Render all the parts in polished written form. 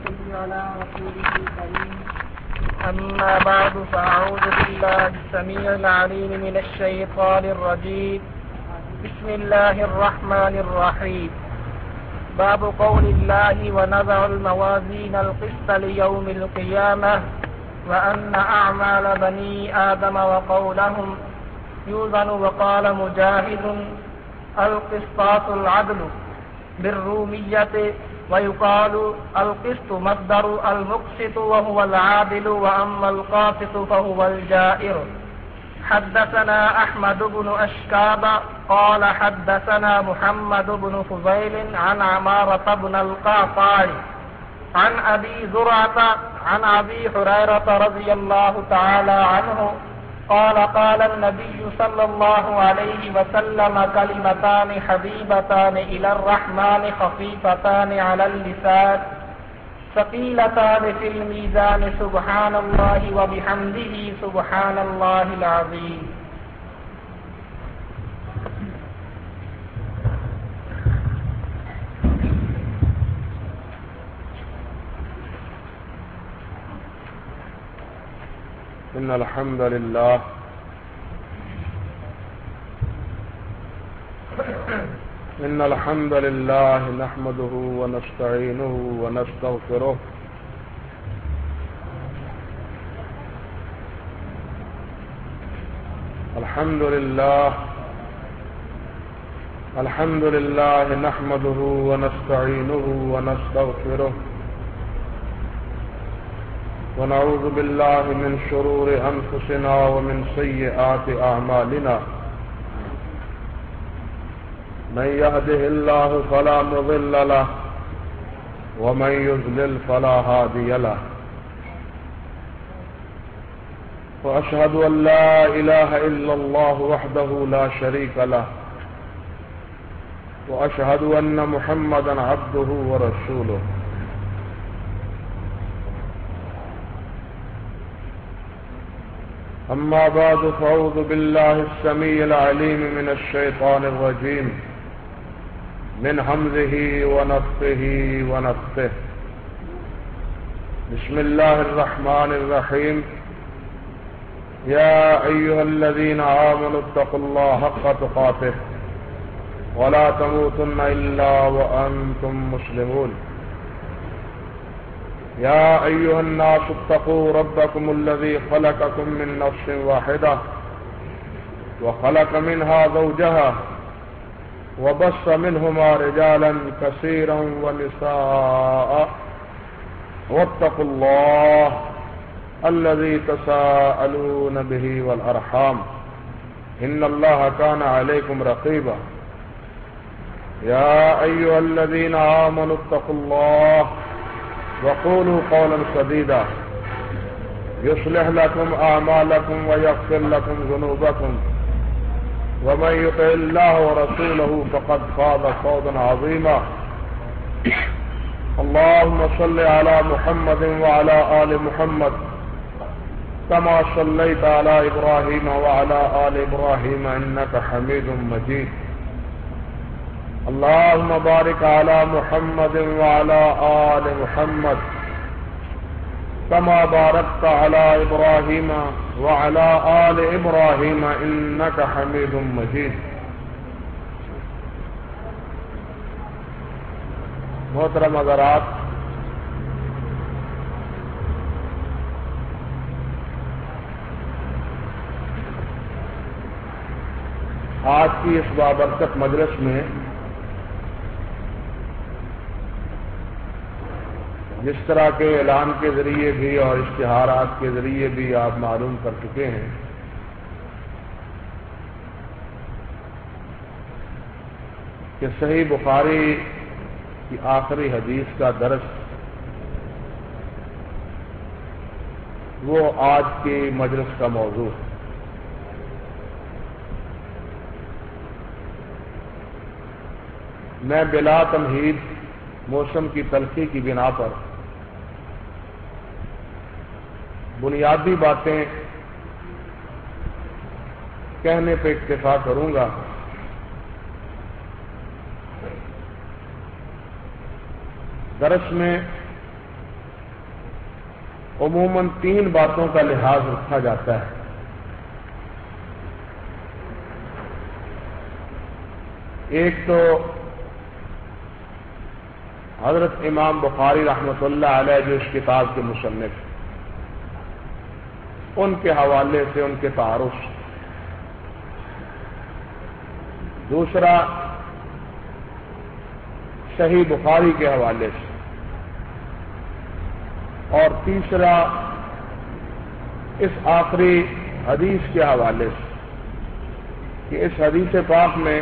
صل على رسوله الكريم. أما بعد فأعوذ بالله السميع العليم من الشيطان الرجيم. بسم الله الرحمن الرحيم. باب قول الله ونضع الموازين القسط ليوم القيامة وأن أعمال بني آدم وقولهم يوزن. وقال مجاهد القسطاس العدل بالرومية ويقال القسط مصدر المقسط وهو العادل وأما القاسط فهو الجائر. حدثنا أحمد بن أشكاب قال حدثنا محمد بن فضيل عن عمارة بن القعقاع عن أبي زرعة عن أبي هريرة رضي الله تعالى عنه قال قال النبي صلى الله عليه وسلم كلمتان حبيبتان إلى الرحمن خفيفتان على اللسان ثقيلتان في الميزان سبحان الله وبحمده سبحان الله العظيم. إن الحمد لله نحمده ونستعينه ونستغفره الحمد لله نحمده ونستعينه ونستغفره ونعوذ بالله من شرور أنفسنا ومن سيئات أعمالنا. من يهده الله فلا مضل له ومن يضلل فلا هادي له. وأشهد أن لا إله إلا الله وحده لا شريك له وأشهد أن محمدا عبده ورسوله. أما بعد فأعوذ بالله السميع العليم من الشيطان الرجيم من همزه ونفثه ونفثه. بسم الله الرحمن الرحيم. يا أيها الذين آمنوا اتقوا الله حق تقاته ولا تموتن إلا وأنتم مسلمون. يا أيها الناس اتقوا ربكم الذي خلقكم من نفس واحدة وخلق منها زوجها وبث منهما رجالا كثيرا ونساء واتقوا الله الذي تساءلون به والأرحام إن الله كان عليكم رقيبا. يا أيها الذين آمنوا اتقوا الله وقولوا قولا سديدا يصلح لكم أعمالكم ويغفر لكم ذنوبكم ومن يطع الله ورسوله فقد فاز فوزا عظيما. اللهم صل على محمد وعلى آل محمد كما صليت على إبراهيم وعلى آل إبراهيم إنك حميد مجيد. اللهم بارك على محمد وعلى آل محمد كما باركت على إبراهيم وعلى آل إبراهيم إنك حميد مجيد. محترم حضرات، آج کی اس بابرکت مجلس میں جس طرح کے اعلان کے ذریعے بھی اور اشتہارات کے ذریعے بھی آپ معلوم کر چکے ہیں کہ صحیح بخاری کی آخری حدیث کا درس وہ آج کی مجلس کا موضوع ہے. میں بلا تمہید موسم کی تلخی کی بنا پر بنیادی باتیں کہنے پہ اکتفا کروں گا. درس میں عموماً 3 باتوں کا لحاظ رکھا جاتا ہے۔ ایک تو حضرت امام بخاری رحمۃ اللہ علیہ جو اس کتاب کے مصنف ہیں، ان کے حوالے سے، ان کے تعارف سے۔ دوسرا صحیح بخاری کے حوالے سے، اور تیسرا اس آخری حدیث کے حوالے سے کہ اس حدیث پاک میں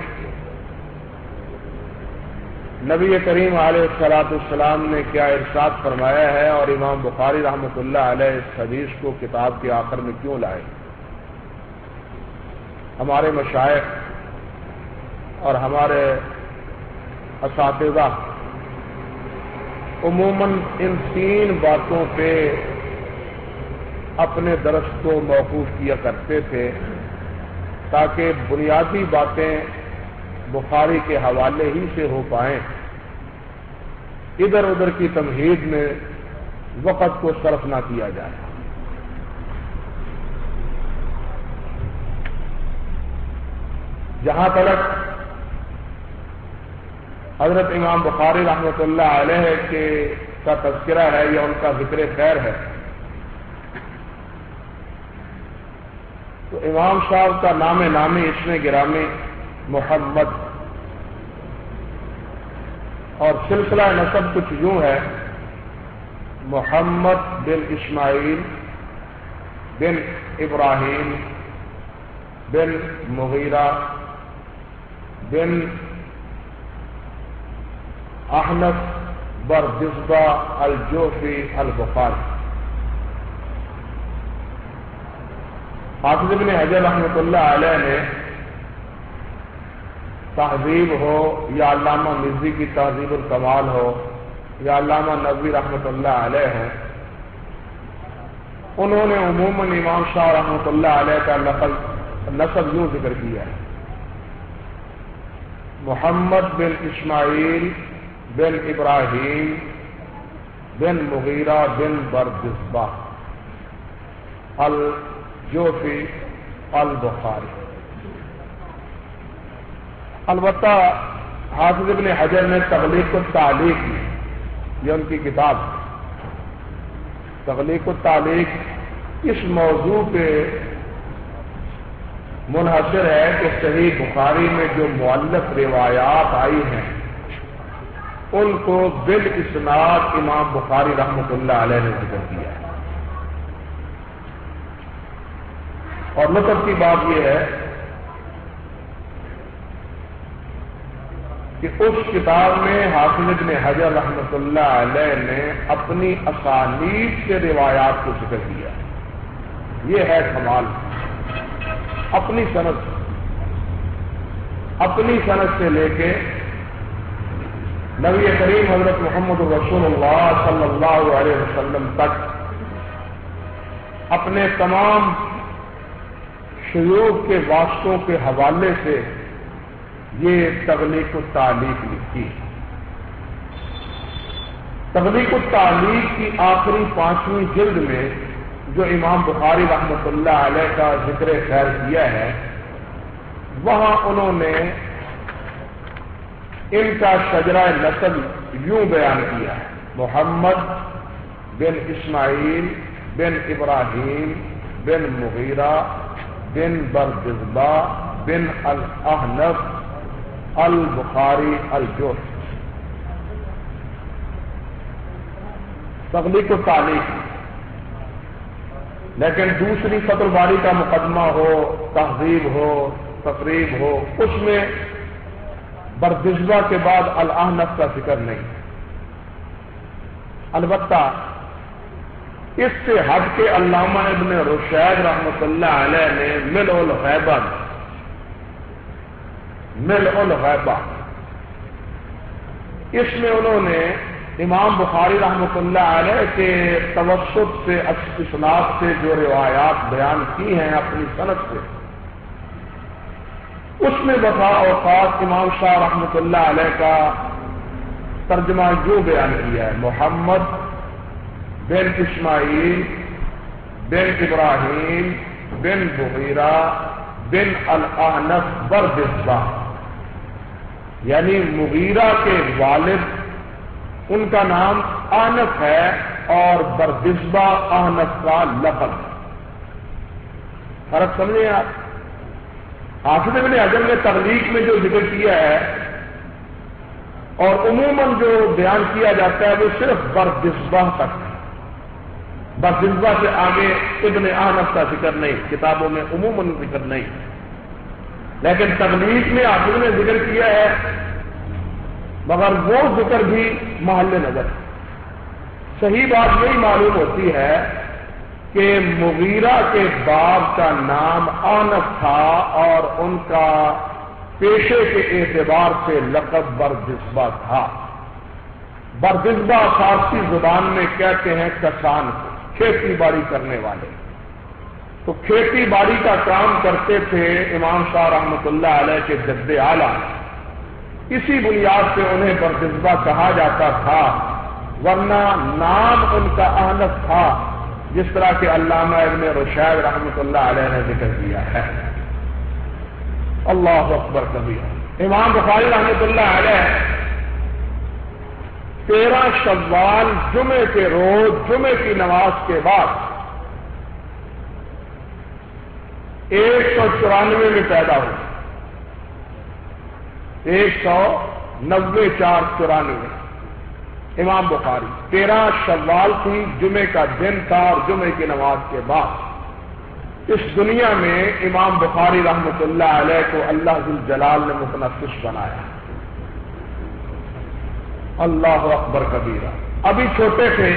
نبی کریم علیہ الصلوۃ والسلام نے کیا ارشاد فرمایا ہے، اور امام بخاری رحمۃ اللہ علیہ اس حدیث کو کتاب کے آخر میں کیوں لائے۔ ہمارے مشائخ اور ہمارے اساتذہ عموماً ان 3 باتوں پہ اپنے درس کو موقوف کیا کرتے تھے تاکہ بنیادی باتیں بخاری کے حوالے ہی سے ہو پائیں، ادھر ادھر کی تمہید میں وقت کو صرف نہ کیا جائے۔ جہاں تک حضرت امام بخاری رحمۃ اللہ علیہ کے کا تذکرہ ہے یا ان کا ذکر خیر ہے، تو امام صاحب کا نام نامی اسم گرامی محمد، اور سلسلہ نسب کچھ یوں ہے: محمد بن اسماعیل بن ابراہیم بن مغیرہ بن احنف بردزبہ الجوفی البخاری۔ حافظ ابن حجر رحمۃ اللہ علیہ نے تہذیب ہو یا علامہ مزی کی تہذیب الکمال ہو یا علامہ نبوی رحمۃ اللہ علیہ ہو، انہوں نے عموماً امام شاہ رحمۃ اللہ علیہ کا نسب یوں ذکر کیا ہے: محمد بن اسماعیل بن ابراہیم بن مغیرہ بن بردزبہ الجوفی البخاری۔ البتہ حافظ ابن حجر نے تغلیق التعلیق کی، یہ ان کی کتاب تغلیق التعلیق اس موضوع پہ منحصر ہے کہ صحیح بخاری میں جو معلق روایات آئی ہیں ان کو بالاسناد امام بخاری رحمۃ اللہ علیہ نے ذکر کیا ہے۔ اور لطف کی بات یہ ہے کہ اس کتاب میں حافظ ابن حجر رحمۃ اللہ علیہ نے اپنی اسانید سے روایات کو ذکر کیا۔ یہ ہے کمال، اپنی سند سے لے کے نبی کریم حضرت محمد رسول اللہ صلی اللہ علیہ وسلم تک اپنے تمام شیوخ کے واسطوں کے حوالے سے یہ تغلیق التعلیق لکھی۔ تغلیق التعلیق کی آخری 5ویں جلد میں جو امام بخاری رحمۃ اللہ علیہ کا ذکر خیر کیا ہے، وہاں انہوں نے ان کا شجرہ نسب یوں بیان کیا ہے: محمد بن اسماعیل بن ابراہیم بن مغیرہ بن بردزبہ بن الاحنف البخاری الجوفی۔ تغلیق التعلیق۔ لیکن دوسری فتح الباری کا مقدمہ ہو، تہذیب ہو، تقریب ہو، اس میں بردزبہ کے بعد الاحنف کا ذکر نہیں۔ البتہ اس سے ہٹ کے علامہ ابن رشید رحمۃ اللہ علیہ نے ملء الغیبہ اس میں انہوں نے امام بخاری رحمۃ اللہ علیہ کے توسط سے اسناد سے جو روایات بیان کی ہیں اپنی سند سے، اس میں بقا اوقات امام شاہ رحمۃ اللہ علیہ کا ترجمہ یوں بیان کیا ہے: محمد بن اسماعیل بن ابراہیم بن مغیرہ بن الاحنف بردزبہ، یعنی مغیرہ کے والد ان کا نام احنف ہے اور بردزبہ احنف کا لقب۔ فرق سمجھے آپ؟ حافظ ابن حجر نے تغلیق میں جو ذکر کیا ہے اور عموماً جو بیان کیا جاتا ہے وہ صرف بردزبہ تک ہے، بردزبہ سے آگے ابن احنف کا ذکر نہیں، کتابوں میں عموماً ذکر نہیں، لیکن تغلیق میں حافظ نے ذکر کیا ہے، مگر وہ ذکر بھی محل نظر ہے۔ صحیح بات یہی معلوم ہوتی ہے کہ مغیرہ کے باپ کا نام احنف تھا اور ان کا پیشے کے اعتبار سے لقب بردزبہ تھا۔ بردزبہ فارسی زبان میں کہتے ہیں کسان کو، کھیتی باڑی کرنے والے، تو کھیتی باڑی کا کام کرتے تھے امام شاہ رحمۃ اللہ علیہ کے جد اعلیٰ، اسی بنیاد سے انہیں بردزبہ کہا جاتا تھا، ورنہ نام ان کا احنف تھا، جس طرح کہ علامہ ابن رشید رحمۃ اللہ علیہ نے ذکر کیا ہے۔ اللہ اکبر کبیر۔ امام بخاری رحمۃ اللہ علیہ 13 شوال جمعے کے روز جمعے کی نماز کے بعد 194 میں پیدا ہوئے، 194 امام بخاری، 13 شوال تھی، جمعے کا دن تھا اور جمعے کی نماز کے بعد اس دنیا میں امام بخاری رحمۃ اللہ علیہ کو اللہ ذوالجلال نے متنفس بنایا۔ اللہ اکبر کبیرہ۔ ابھی چھوٹے تھے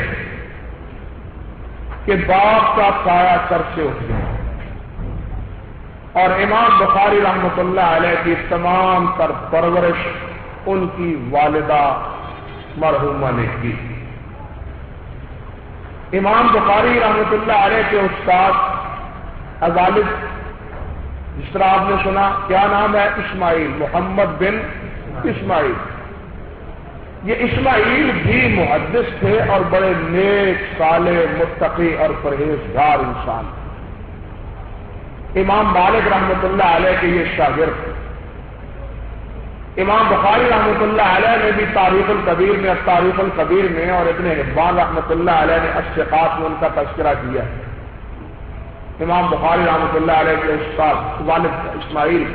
کہ باپ کا سایہ سر سے اٹھ گیا اور امام بخاری رحمۃ اللہ علیہ کی تمام تر پرورش ان کی والدہ مرحومہ نے کی۔ امام بخاری رحمۃ اللہ علیہ کے استاد غالب، جس طرح آپ نے سنا، کیا نام ہے؟ اسماعیل، محمد بن اسماعیل۔ یہ اسماعیل بھی محدث تھے اور بڑے نیک، صالح، متقی اور پرہیزگار انسان تھے۔ امام مالک رحمۃ اللہ علیہ کے یہ شاگرد تھے۔ امام بخاری رحمۃ اللہ علیہ نے بھی تاریخ الکبیر میں اور ابن حبان رحمۃ اللہ علیہ نے الثقات میں ان کا تذکرہ کیا ہے۔ امام بخاری رحمۃ اللہ علیہ کے استاد والد اسماعیل،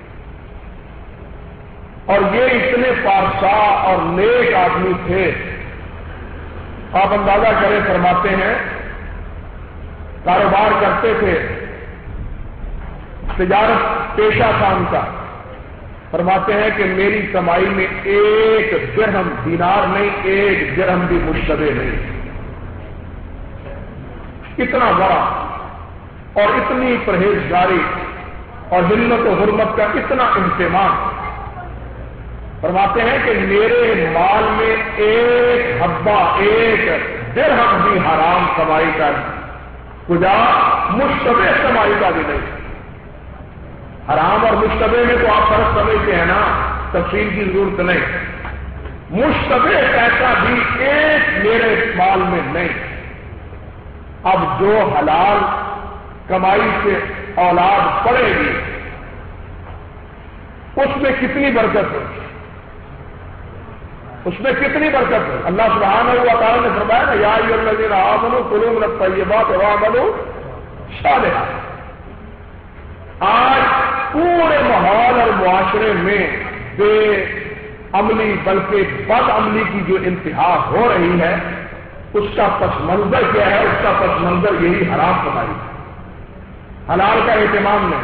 اور یہ اتنے پارسا اور نیک آدمی تھے، آپ اندازہ کریں، فرماتے ہیں کاروبار کرتے تھے، تجارت پیشہ تھا ان کا۔ فرماتے ہیں کہ میری کمائی میں 1 درہم دینار نہیں، 1 درہم بھی مشتبہ نہیں۔ اتنا بڑا اور اتنی پرہیزگاری اور ہمت و حرمت کا اتنا اہتمام۔ فرماتے ہیں کہ میرے مال میں 1 حبہ، 1 درہم بھی حرام کمائی کا، کجا مشتبہ کمائی کا بھی نہیں۔ حرام اور مشتبہ میں تو آپ فرق سمجھتے ہیں نا، تفصیل کی ضرورت نہیں۔ مشتبہ پیسہ بھی 1 میرے مال میں نہیں۔ اب جو حلال کمائی سے اولاد پڑے گی اس میں کتنی برکت ہے، اس میں کتنی برکت ہے۔ اللہ سبحانہ و تعالی نے فرمایا نا، یا ایھا الذین آمنوا کلوا من الطیبات واعملوا صالحا۔ آج پورے ماحول اور معاشرے میں بے عملی بلکہ بد عملی کی جو انتہا ہو رہی ہے، اس کا پس منظر کیا ہے؟ اس کا پس منظر یہی حرام کمائی، حلال کا اہتمام نہیں۔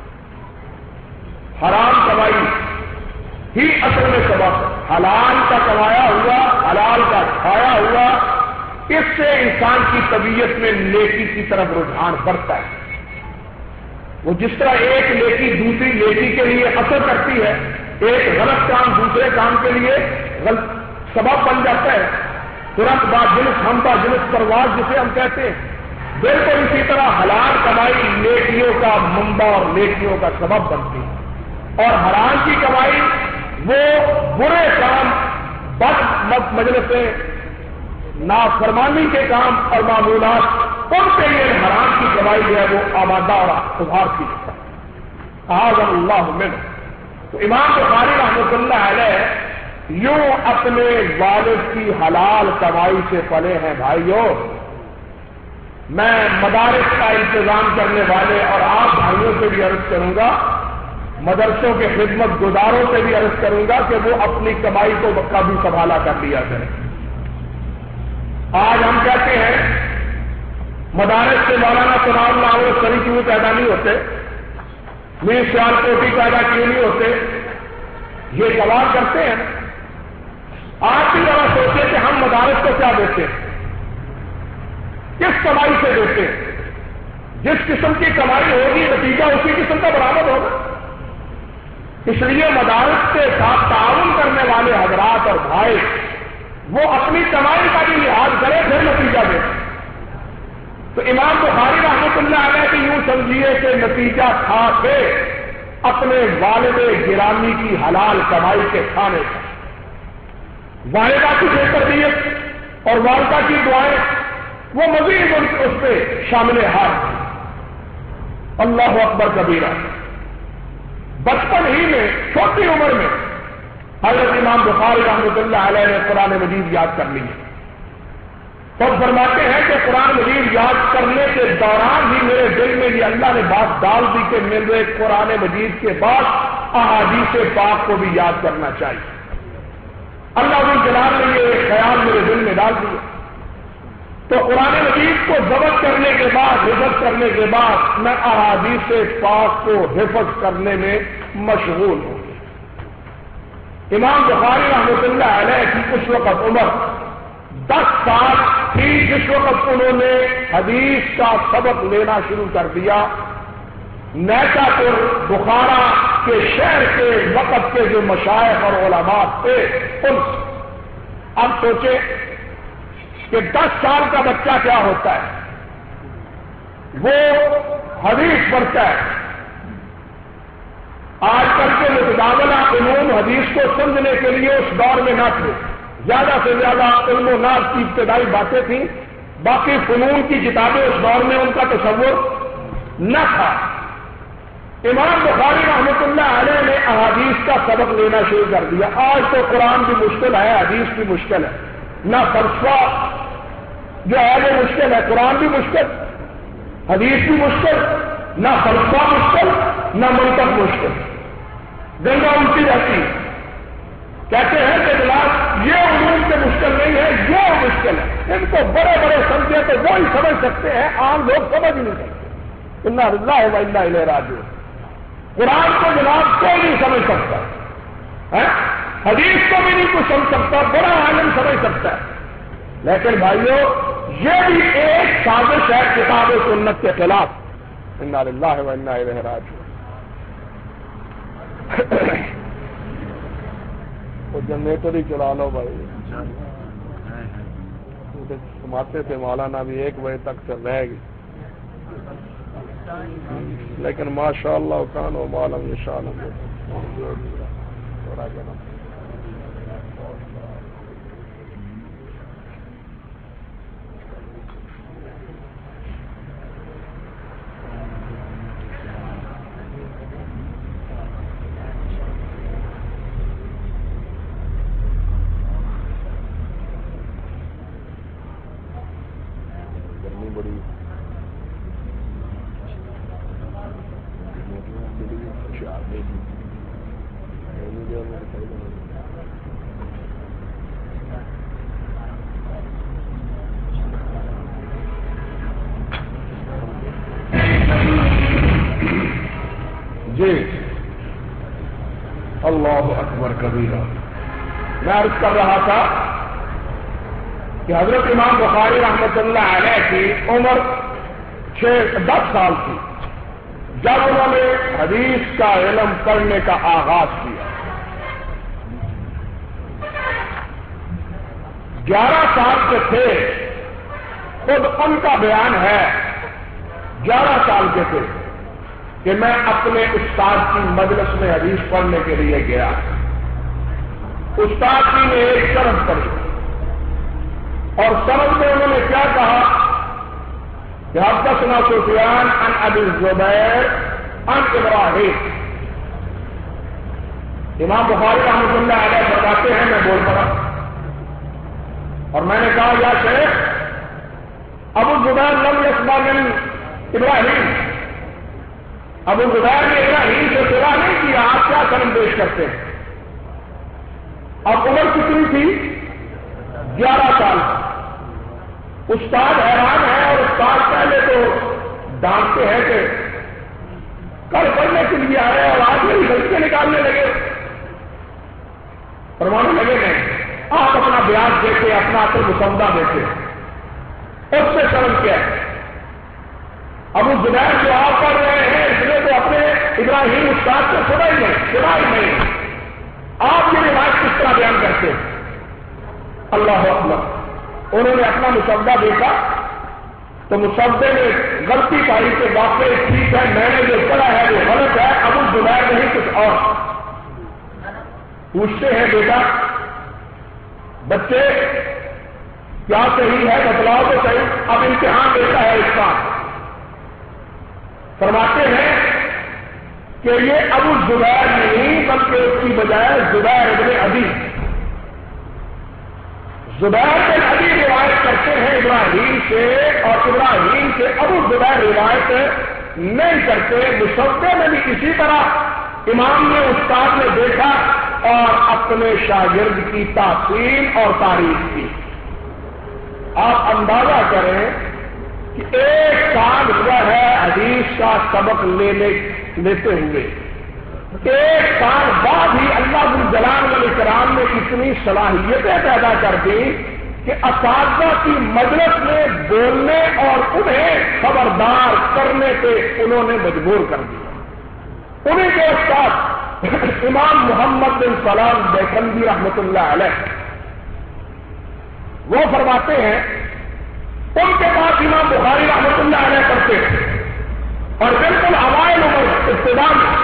حرام کمائی ہی اصل میں سبب ہے۔ حلال کا کمایا ہوا، حلال کا کھایا ہوا، اس سے انسان کی طبیعت میں نیکی کی طرف رجحان بڑھتا ہے۔ وہ جس طرح ایک نیکی دوسری نیکی کے لیے اثر کرتی ہے، ایک غلط کام دوسرے کام کے لیے سبب بن جاتا ہے، ترنت بعد جنس ہم با جنس پرواز جسے ہم کہتے ہیں، بالکل اسی طرح حلال کمائی نیکیوں کا منبع اور نیکیوں کا سبب بنتی ہے، اور حرام کی کمائی وہ برے کام، بد مجلسیں، نافرمانی کے کام اور معمولات ان کے لیے حرام کی کمائی جو ہے وہ آبادہ اور ابھار کی اعاذنا اللہ منہ۔ تو امام بخاری رحمۃ اللہ علیہ یوں اپنے والد کی حلال کمائی سے پلے ہیں۔ بھائیوں، میں مدارس کا انتظام کرنے والے اور آپ بھائیوں سے بھی عرض کروں گا، مدرسوں کے خدمت گزاروں سے بھی عرض کروں گا کہ وہ اپنی کمائی کو کبھی سنبھالا کر لیا کریں۔ آج ہم کہتے ہیں مدارس سے مولانا ثناء اللہ علیہ سری کیوں پیدا نہیں ہوتے، میر سیال کوٹی پیدا کیوں نہیں ہوتے، یہ سوال کرتے ہیں۔ آپ بھی ذرا سوچیں کہ ہم مدارس کو کیا دیتے ہیں، کس کمائی سے دیتے ہیں؟ جس قسم کی کمائی ہوگی نتیجہ اسی قسم کا برآمد ہوگا۔ اس لیے مدارس کے ساتھ تعاون کرنے والے حضرات اور بھائی وہ اپنی کمائی کا بھی لحاظ کرے پھر نتیجہ دے۔ تو امام بخاری رحمۃ اللہ علیہ کی یوں سمجھیے کہ نتیجہ تھا کہ اپنے والد گرامی کی حلال کمائی کے کھانے کا، والدہ کی بے تربیت اور والدہ کی دعائیں وہ مزید اس پہ شامل حال۔ اللہ اکبر کبیرہ، بچپن ہی میں چھوٹی عمر میں حضرت امام بخاری رحمۃ اللہ علیہ نے قرآن مجید یاد کر لی ہے۔ تو فرماتے ہیں کہ قرآن مجید یاد کرنے کے دوران ہی میرے دل میں یہ اللہ نے بات ڈال دی کہ میرے قرآن مجید کے بعد احادیث پاک کو بھی یاد کرنا چاہیے۔ اللہ ذو الجلال نے یہ خیال میرے دل میں ڈال دیا۔ تو قرآن مجید کو ضبط کرنے کے بعد، حفظ کرنے کے بعد میں احادیث پاک کو حفظ کرنے میں مشغول ہوں۔ امام بخاری رحمۃ اللہ علیہ کی اس وقت عمر 10 سال تھی جس وقت انہوں نے حدیث کا سبق لینا شروع کر دیا۔ نیتا پور بخارا کے شہر کے وقت کے جو مشائخ اور علماء تھے ان سے۔ اب سوچیں کہ 10 سال کا بچہ کیا ہوتا ہے، وہ حدیث پڑھتا ہے۔ آج کل کے متبادلہ علوم حدیث کو سمجھنے کے لیے اس دور میں نہ تھے، زیادہ سے زیادہ علم و ناز کی ابتدائی باتیں تھیں، باقی فنون کی کتابیں اس دور میں ان کا تصور نہ تھا۔ امام بخاری رحمۃ اللہ علیہ نے احادیث کا سبق لینا شروع کر دیا۔ آج تو قرآن بھی مشکل ہے، حدیث بھی مشکل ہے، نہ فلسفہ جو ہے وہ مشکل ہے، قرآن بھی مشکل، حدیث بھی مشکل، نہ فلسفہ مشکل نہ منطق مشکل، گنگا الٹی رہتی ہے۔ کہتے ہیں کہ جناب یہ علوم سے مشکل نہیں ہے، یہ مشکل ہے، ان کو بڑے بڑے سمجھے تو وہی سمجھ سکتے ہیں، عام لوگ سمجھ نہیں سکتے۔ انا للہ و انا الیہ راجعون۔ قرآن کو جناب کوئی نہیں سمجھ سکتا ہے، حدیث کو بھی نہیں کوئی سمجھ سکتا، بڑا عالم سمجھ سکتا ہے، لیکن بھائیوں یہ بھی ایک سازش ہے کتاب و سنت کے خلاف۔ انا للہ و انا الیہ راجعون۔ وہ جنریٹر ہی چلا لو بھائی، سماتے تھے مولانا بھی 1 بجے تک سے رہے گی، لیکن ماشاء اللہ کان و معلوم شان تھوڑا جنم۔ جی اللہ اکبر کبیرہ۔ میں عرض کر رہا تھا کہ حضرت امام بخاری رحمۃ اللہ علیہ کی عمر 10 سال تھی جب انہوں نے حدیث کا علم پڑھنے کا آغاز کیا۔ 11 سال کے تھے، خود ان کا بیان ہے 11 سال کے تھے کہ میں اپنے استاد کی مجلس میں حدیث پڑھنے کے لیے گیا۔ استاد جی نے ایک شرط پڑھی اور کہ حدثنا سفیان عن ابی الزبیر عن ابراہیم. امام بخاری رحمۃ اللہ علیہ بتاتے ہیں میں بول پڑا اور میں نے کہا یا شیخ ابو الزبیر لم یسمع من ابراہیم، ابو الزبیر نے ابراہیم سے سوا نہیں کیا، آپ کیا کرم پیش کرتے ہیں؟ اب عمر کتنی تھی؟ 11 سال. استاد حیران ہے اور استاد پہلے تو ڈانٹتے ہیں کہ کل پڑھنے کے لیے آئے اور آج میری غلطیاں نکالنے لگے. فرمانے لگے نہیں، آپ اپنا بیاج دیکھیں، اپنا اصل مسودہ دیکھیں، اس سے سمجھ کیا ہے. ابو زبیر جو آپ پڑھ رہے ہیں اس نے تو اپنے ابراہیم استاد کو سنا ہی نہیں. آپ یہ روایت کس طرح بیان کرتے ہیں؟ اللہ اکبر. انہوں نے اپنا مسودہ دیکھا تو مسودے میں غلطی پائی کہ واقعی ٹھیک ہے، میں نے جو پڑھا ہے وہ غلط ہے، ابو زبیر نہیں کچھ اور. پوچھتے ہیں بیٹا بچے کیا صحیح ہے بتلاؤ تو صحیح، اب امتحان دیتا ہے اس کا. فرماتے ہیں کہ یہ ابو زبیر نہیں بلکہ اس کی بجائے زبیر ابن ابی، زبیر بن ابی روایت کرتے ہیں ابراہیم سے، اور ابراہیم سے ابو زبیر روایت نہیں کرتے. مسودے میں بھی اسی طرح امام نے استاد نے دیکھا اور اپنے شاگرد کی تحسین اور تعریف کی. آپ اندازہ کریں کہ 1 سال ہوا ہے حدیث کا سبق لیتے ہوئے، 1 سال بعد ہی اللہ ذو الجلال والاکرام نے اتنی صلاحیتیں پیدا کر دی کہ اساتذہ کی مجلس میں بولنے اور انہیں خبردار کرنے پہ انہوں نے مجبور کر دیا. انہیں کے استاد امام محمد بن سلام بیکندی رحمۃ اللہ علیہ وہ فرماتے ہیں ان کے پاس امام بخاری رحمۃ اللہ علیہ کرتے اور بالکل اوائل عمر ابتدا میں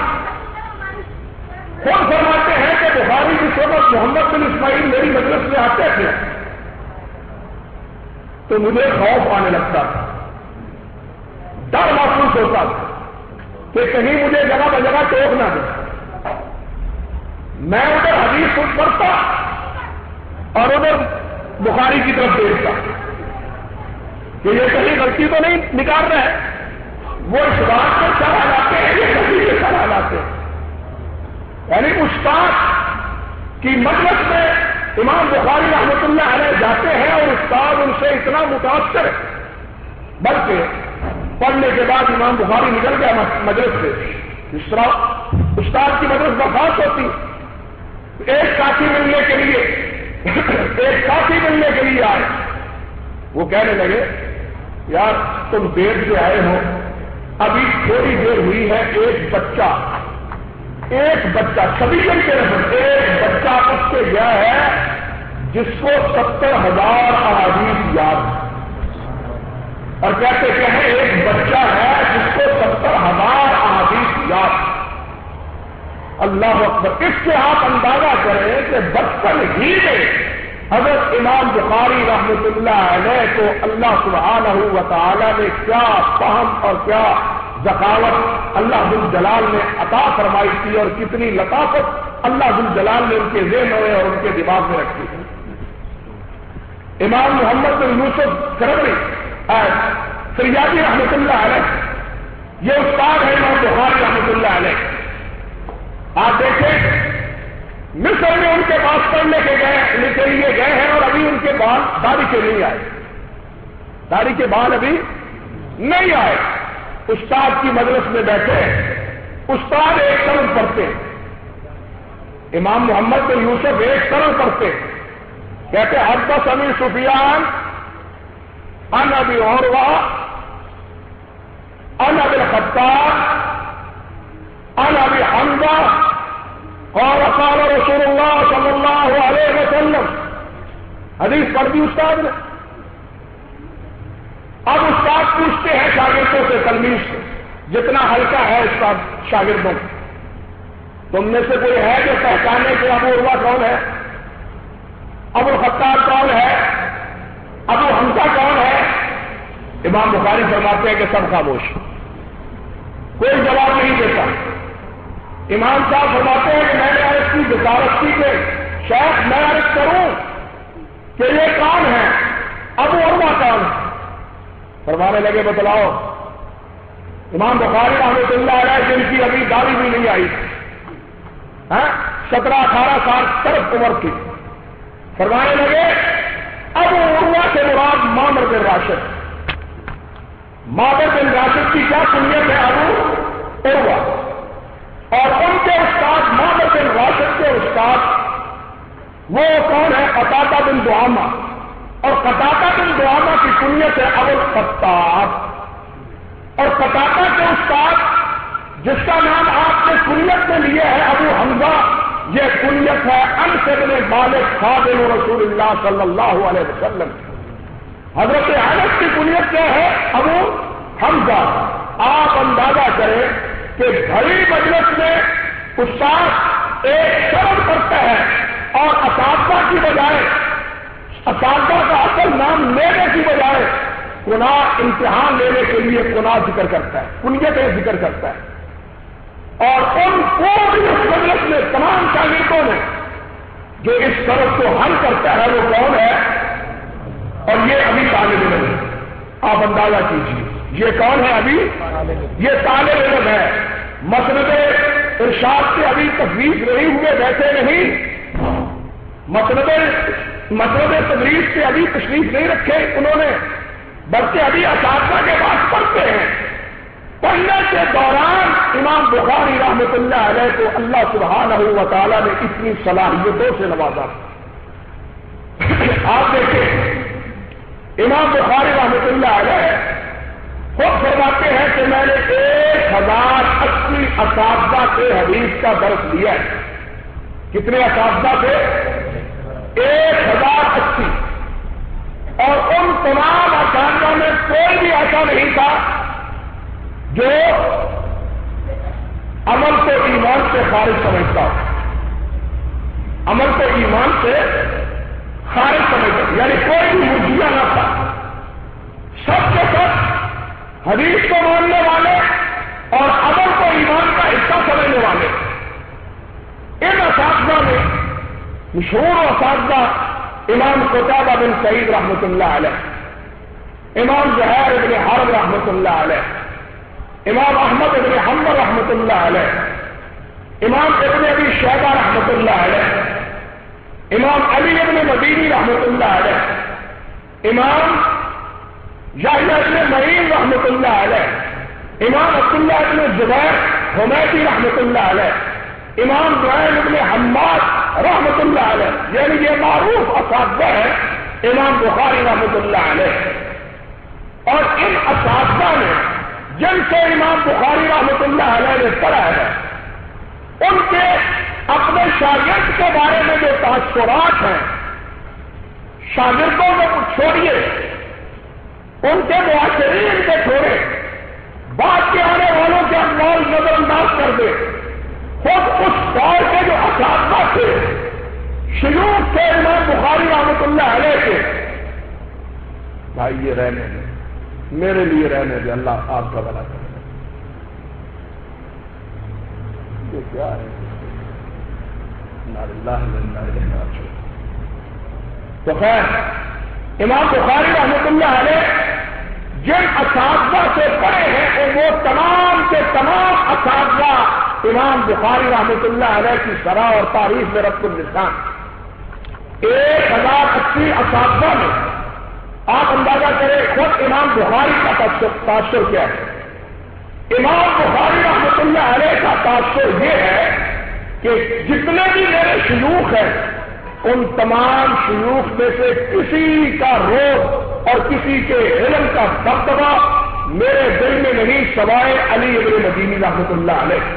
خود فرماتے ہیں کہ بخاری کی صحبت محمد بن اسماعیل میری مجلس میں آتے تھے تو مجھے خوف آنے لگتا تھا، ڈر محسوس ہوتا تھا کہ کہیں مجھے جگہ بجگہ ٹوک نہ دے. میں ادھر حدیث خود پڑھتا اور ادھر بخاری کی طرف دیکھتا کہ یہ کہیں غلطی تو نہیں نکال رہے. وہ اس بات پر چلا لاتے ہیں، یہ غلطی سے چلا لاتے ہیں. یعنی استاد کی مجلس میں امام بخاری رحمۃ اللہ علیہ جاتے ہیں اور استاد ان سے اتنا متاثر ہے، بلکہ پڑھنے کے بعد امام بخاری نکل گیا مجلس سے. اس طرح استاد کی مجلس برخاست ہوتی. ایک ساتھی ملنے کے لیے آئے. وہ کہنے لگے یار تم دیر سے آئے ہو، ابھی تھوڑی دیر ہوئی ہے، ایک بچہ سبھی کے رسم ایک بچہ اس سے گیا ہے جس کو 70,000 احادیث یاد ہے. اور کہتے ہیں ایک بچہ ہے جس کو 70,000 احادیث یاد. اللہ اکبر. اس سے آپ اندازہ کریں کہ بچپن ہی میں حضرت امام بخاری رحمۃ اللہ علیہ کو اللہ سبحانہ و تعالی نے کیا فہم اور کیا ذکاوت اللہ ذو الجلال نے عطا فرمائی تھی اور کتنی لطافت اللہ ذو الجلال نے ان کے ذہن میں اور ان کے دماغ میں رکھی. امام محمد بن یوسف کربی فریادی رحمۃ اللہ علیہ یہ استاد ہے امام بخاری رحمۃ اللہ علیہ. آپ دیکھیں مصر میں ان کے پاس پڑھنے کے لیے گئے ہیں اور ابھی ان کے بال داڑھی کے نہیں آئے، داڑھی کے بال ابھی نہیں آئے. استاد کی مجلس میں بیٹھے، استاد ایک طرف پڑھتے، امام محمد بن یوسف ایک طرف پڑھتے، کہتے حدثنی سفیان عن ابی عروہ عن ابی الخطاب عن ابی حمزہ قال قال رسول اللہ صلی اللہ علیہ وسلم. حدیث پڑھ دی استاد نے. اب استاد پوچھتے ہیں شاگردوں سے، تلمیذ سے، جتنا ہلکا ہے استاد شاگردوں کو، تم میں سے کوئی ہے جو پہچانے کہ ابو عروہ کون ہے، ابو الخطاب کون ہے، ابو حمزہ کون ہے؟ امام بخاری فرماتے ہیں کہ سب خاموش، کوئی جواب نہیں دیتا۔ امام صاحب فرماتے ہیں کہ میں نے عرض کی، بشارت کی کہ شیخ میں عرض کروں کہ یہ کون ہے، ابو عروہ کون ہے؟ فرمانے لگے بتلاؤ۔ امام بخاری رحمۃ اللہ علیہ جن کی ابھی داڑھی بھی نہیں آئی، 17-18 سال طرف عمر کی، فرمانے لگے ابو عروہ سے مراد معمر بن راشد۔ معمر بن راشد کی کیا کنیت ہے؟ ابو عروہ۔ اور ان کے استاد معمر بن راشد کے استاد وہ کون ہے؟ قتادہ بن دعامہ، اور قتادہ بن دعامہ کی کنیت ہے ابو الخطاب۔ اور قتادہ کے استاد جس کا نام آپ نے کنیت میں لیے ہے ابو حمزہ، یہ کنیت ہے انس بن مالک خادم رسول اللہ صلی اللہ علیہ وسلم۔ حضرت انس کی کنیت کیا ہے؟ ابو حمزہ۔ آپ اندازہ کریں کہ بھری مجلس میں استاد ایک شرم کرتا ہے اور اساتذہ کی بجائے، اساتذہ کا اصل نام لینے کی بجائے کناہ امتحان لینے کے لیے کناہ ذکر کرتا ہے، کنیتیں ذکر کرتا ہے۔ اور ان پوری اس مجلس میں تمام شاگردوں نے جو اس طرف کو حل کرتا ہے وہ کون ہے؟ اور یہ ابھی طالب علم ہے۔ آپ اندازہ کیجیے یہ کون ہے؟ ابھی یہ طالب علم ہے، مسند ارشاد سے ابھی تفویض نہیں ہوئے، بیٹھے نہیں، مسند تدریس سے ابھی تشریف نہیں رکھے انہوں نے، بلکہ ابھی اساتذہ کے پاس پڑھتے ہیں۔ پڑھنے کے دوران امام بخاری رحمۃ اللہ علیہ کو اللہ سبحانہ و تعالیٰ نے اتنی صلاحیتوں سے نوازا۔ آپ دیکھیں امام بخاری رحمۃ اللہ علیہ خود فرماتے ہیں کہ میں نے 1080 اساتذہ کے حدیث کا درس لیا ہے۔ کتنے اساتذہ تھے؟ 1080۔ اور ان تمام اساتذہ میں کوئی بھی ایسا نہیں تھا جو عمل کو ایمان سے خارج سمجھتا ہو، عمل کو ایمان سے خارج سمجھتا، یعنی کوئی بھی مرجئہ نہ تھا۔ سب کے سب حدیث کو ماننے والے اور عمل کو ایمان کا حصہ سمجھنے والے۔ ان اساتذہ میں مشہور اساتذہ امام قتادہ بن سعید رحمۃ اللہ علیہ، امام زہیر بن حرب رحمۃ اللہ علیہ، امام احمد بن حنبل رحمۃ اللہ علیہ، امام ابن ابی شیبہ رحمۃ اللہ علیہ، امام علی بن مدینی رحمۃ اللہ علیہ، امام یحییٰ بن معین رحمۃ اللہ علیہ، امام عبداللہ بن زبیر حمیدی رحمۃ اللہ علیہ، امام نعیم بن حماد رحمۃ اللہ علیہ، یعنی یہ معروف اساتذہ ہے امام بخاری رحمۃ اللہ علیہ۔ اور ان اساتذہ نے جن سے امام بخاری رحمۃ اللہ علیہ نے پڑھا ہے، ان کے اپنے شاگرد کے بارے میں جو تاثرات ہیں، شاگردوں کو چھوڑیے، ان کے معاشرین کو چھوڑے، بعد کے آنے والوں کے اقوال نظر انداز کر دے، خود اس دور کے جو اساتذہ تھے، شیوخ تھے امام بخاری رحمۃ اللہ علیہ کے، بھائی یہ رہنے دیں، میرے لیے رہنے دیں، اللہ آپ کا بھلا کرے۔ یہ کیا ہے؟ تو خیر امام بخاری رحمۃ اللہ علیہ جن اساتذہ سے پڑھے ہیں وہ تمام کے تمام اساتذہ امام بخاری رحمۃ اللہ علیہ کی شرح اور تعریف میں رب النسان 1080 اساتذہ میں آپ اندازہ کریں خود امام بخاری کا تاثر کیا ہے۔ امام بخاری رحمۃ اللہ علیہ کا تاثر یہ ہے کہ جتنے بھی میرے شیوخ ہیں ان تمام شیوخ میں سے کسی کا روح اور کسی کے علم کا دبدبہ میرے دل میں نہیں سوائے علی ابن مدینی رحمۃ اللہ علیہ۔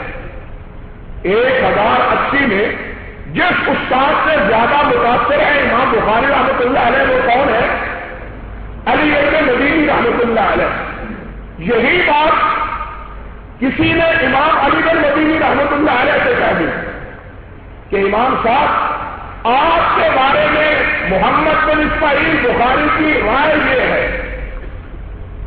1080 میں جس استاد سے زیادہ متاثر ہے امام بخاری رحمۃ اللہ علیہ وہ کون ہے؟ علی ابن مدینی رحمۃ اللہ علیہ۔ یہی بات کسی نے امام علی بن مدینی رحمۃ اللہ علیہ سے کہہ دی کہ امام صاحب آپ کے بارے میں محمد بن اسماعیل بخاری کی رائے یہ ہے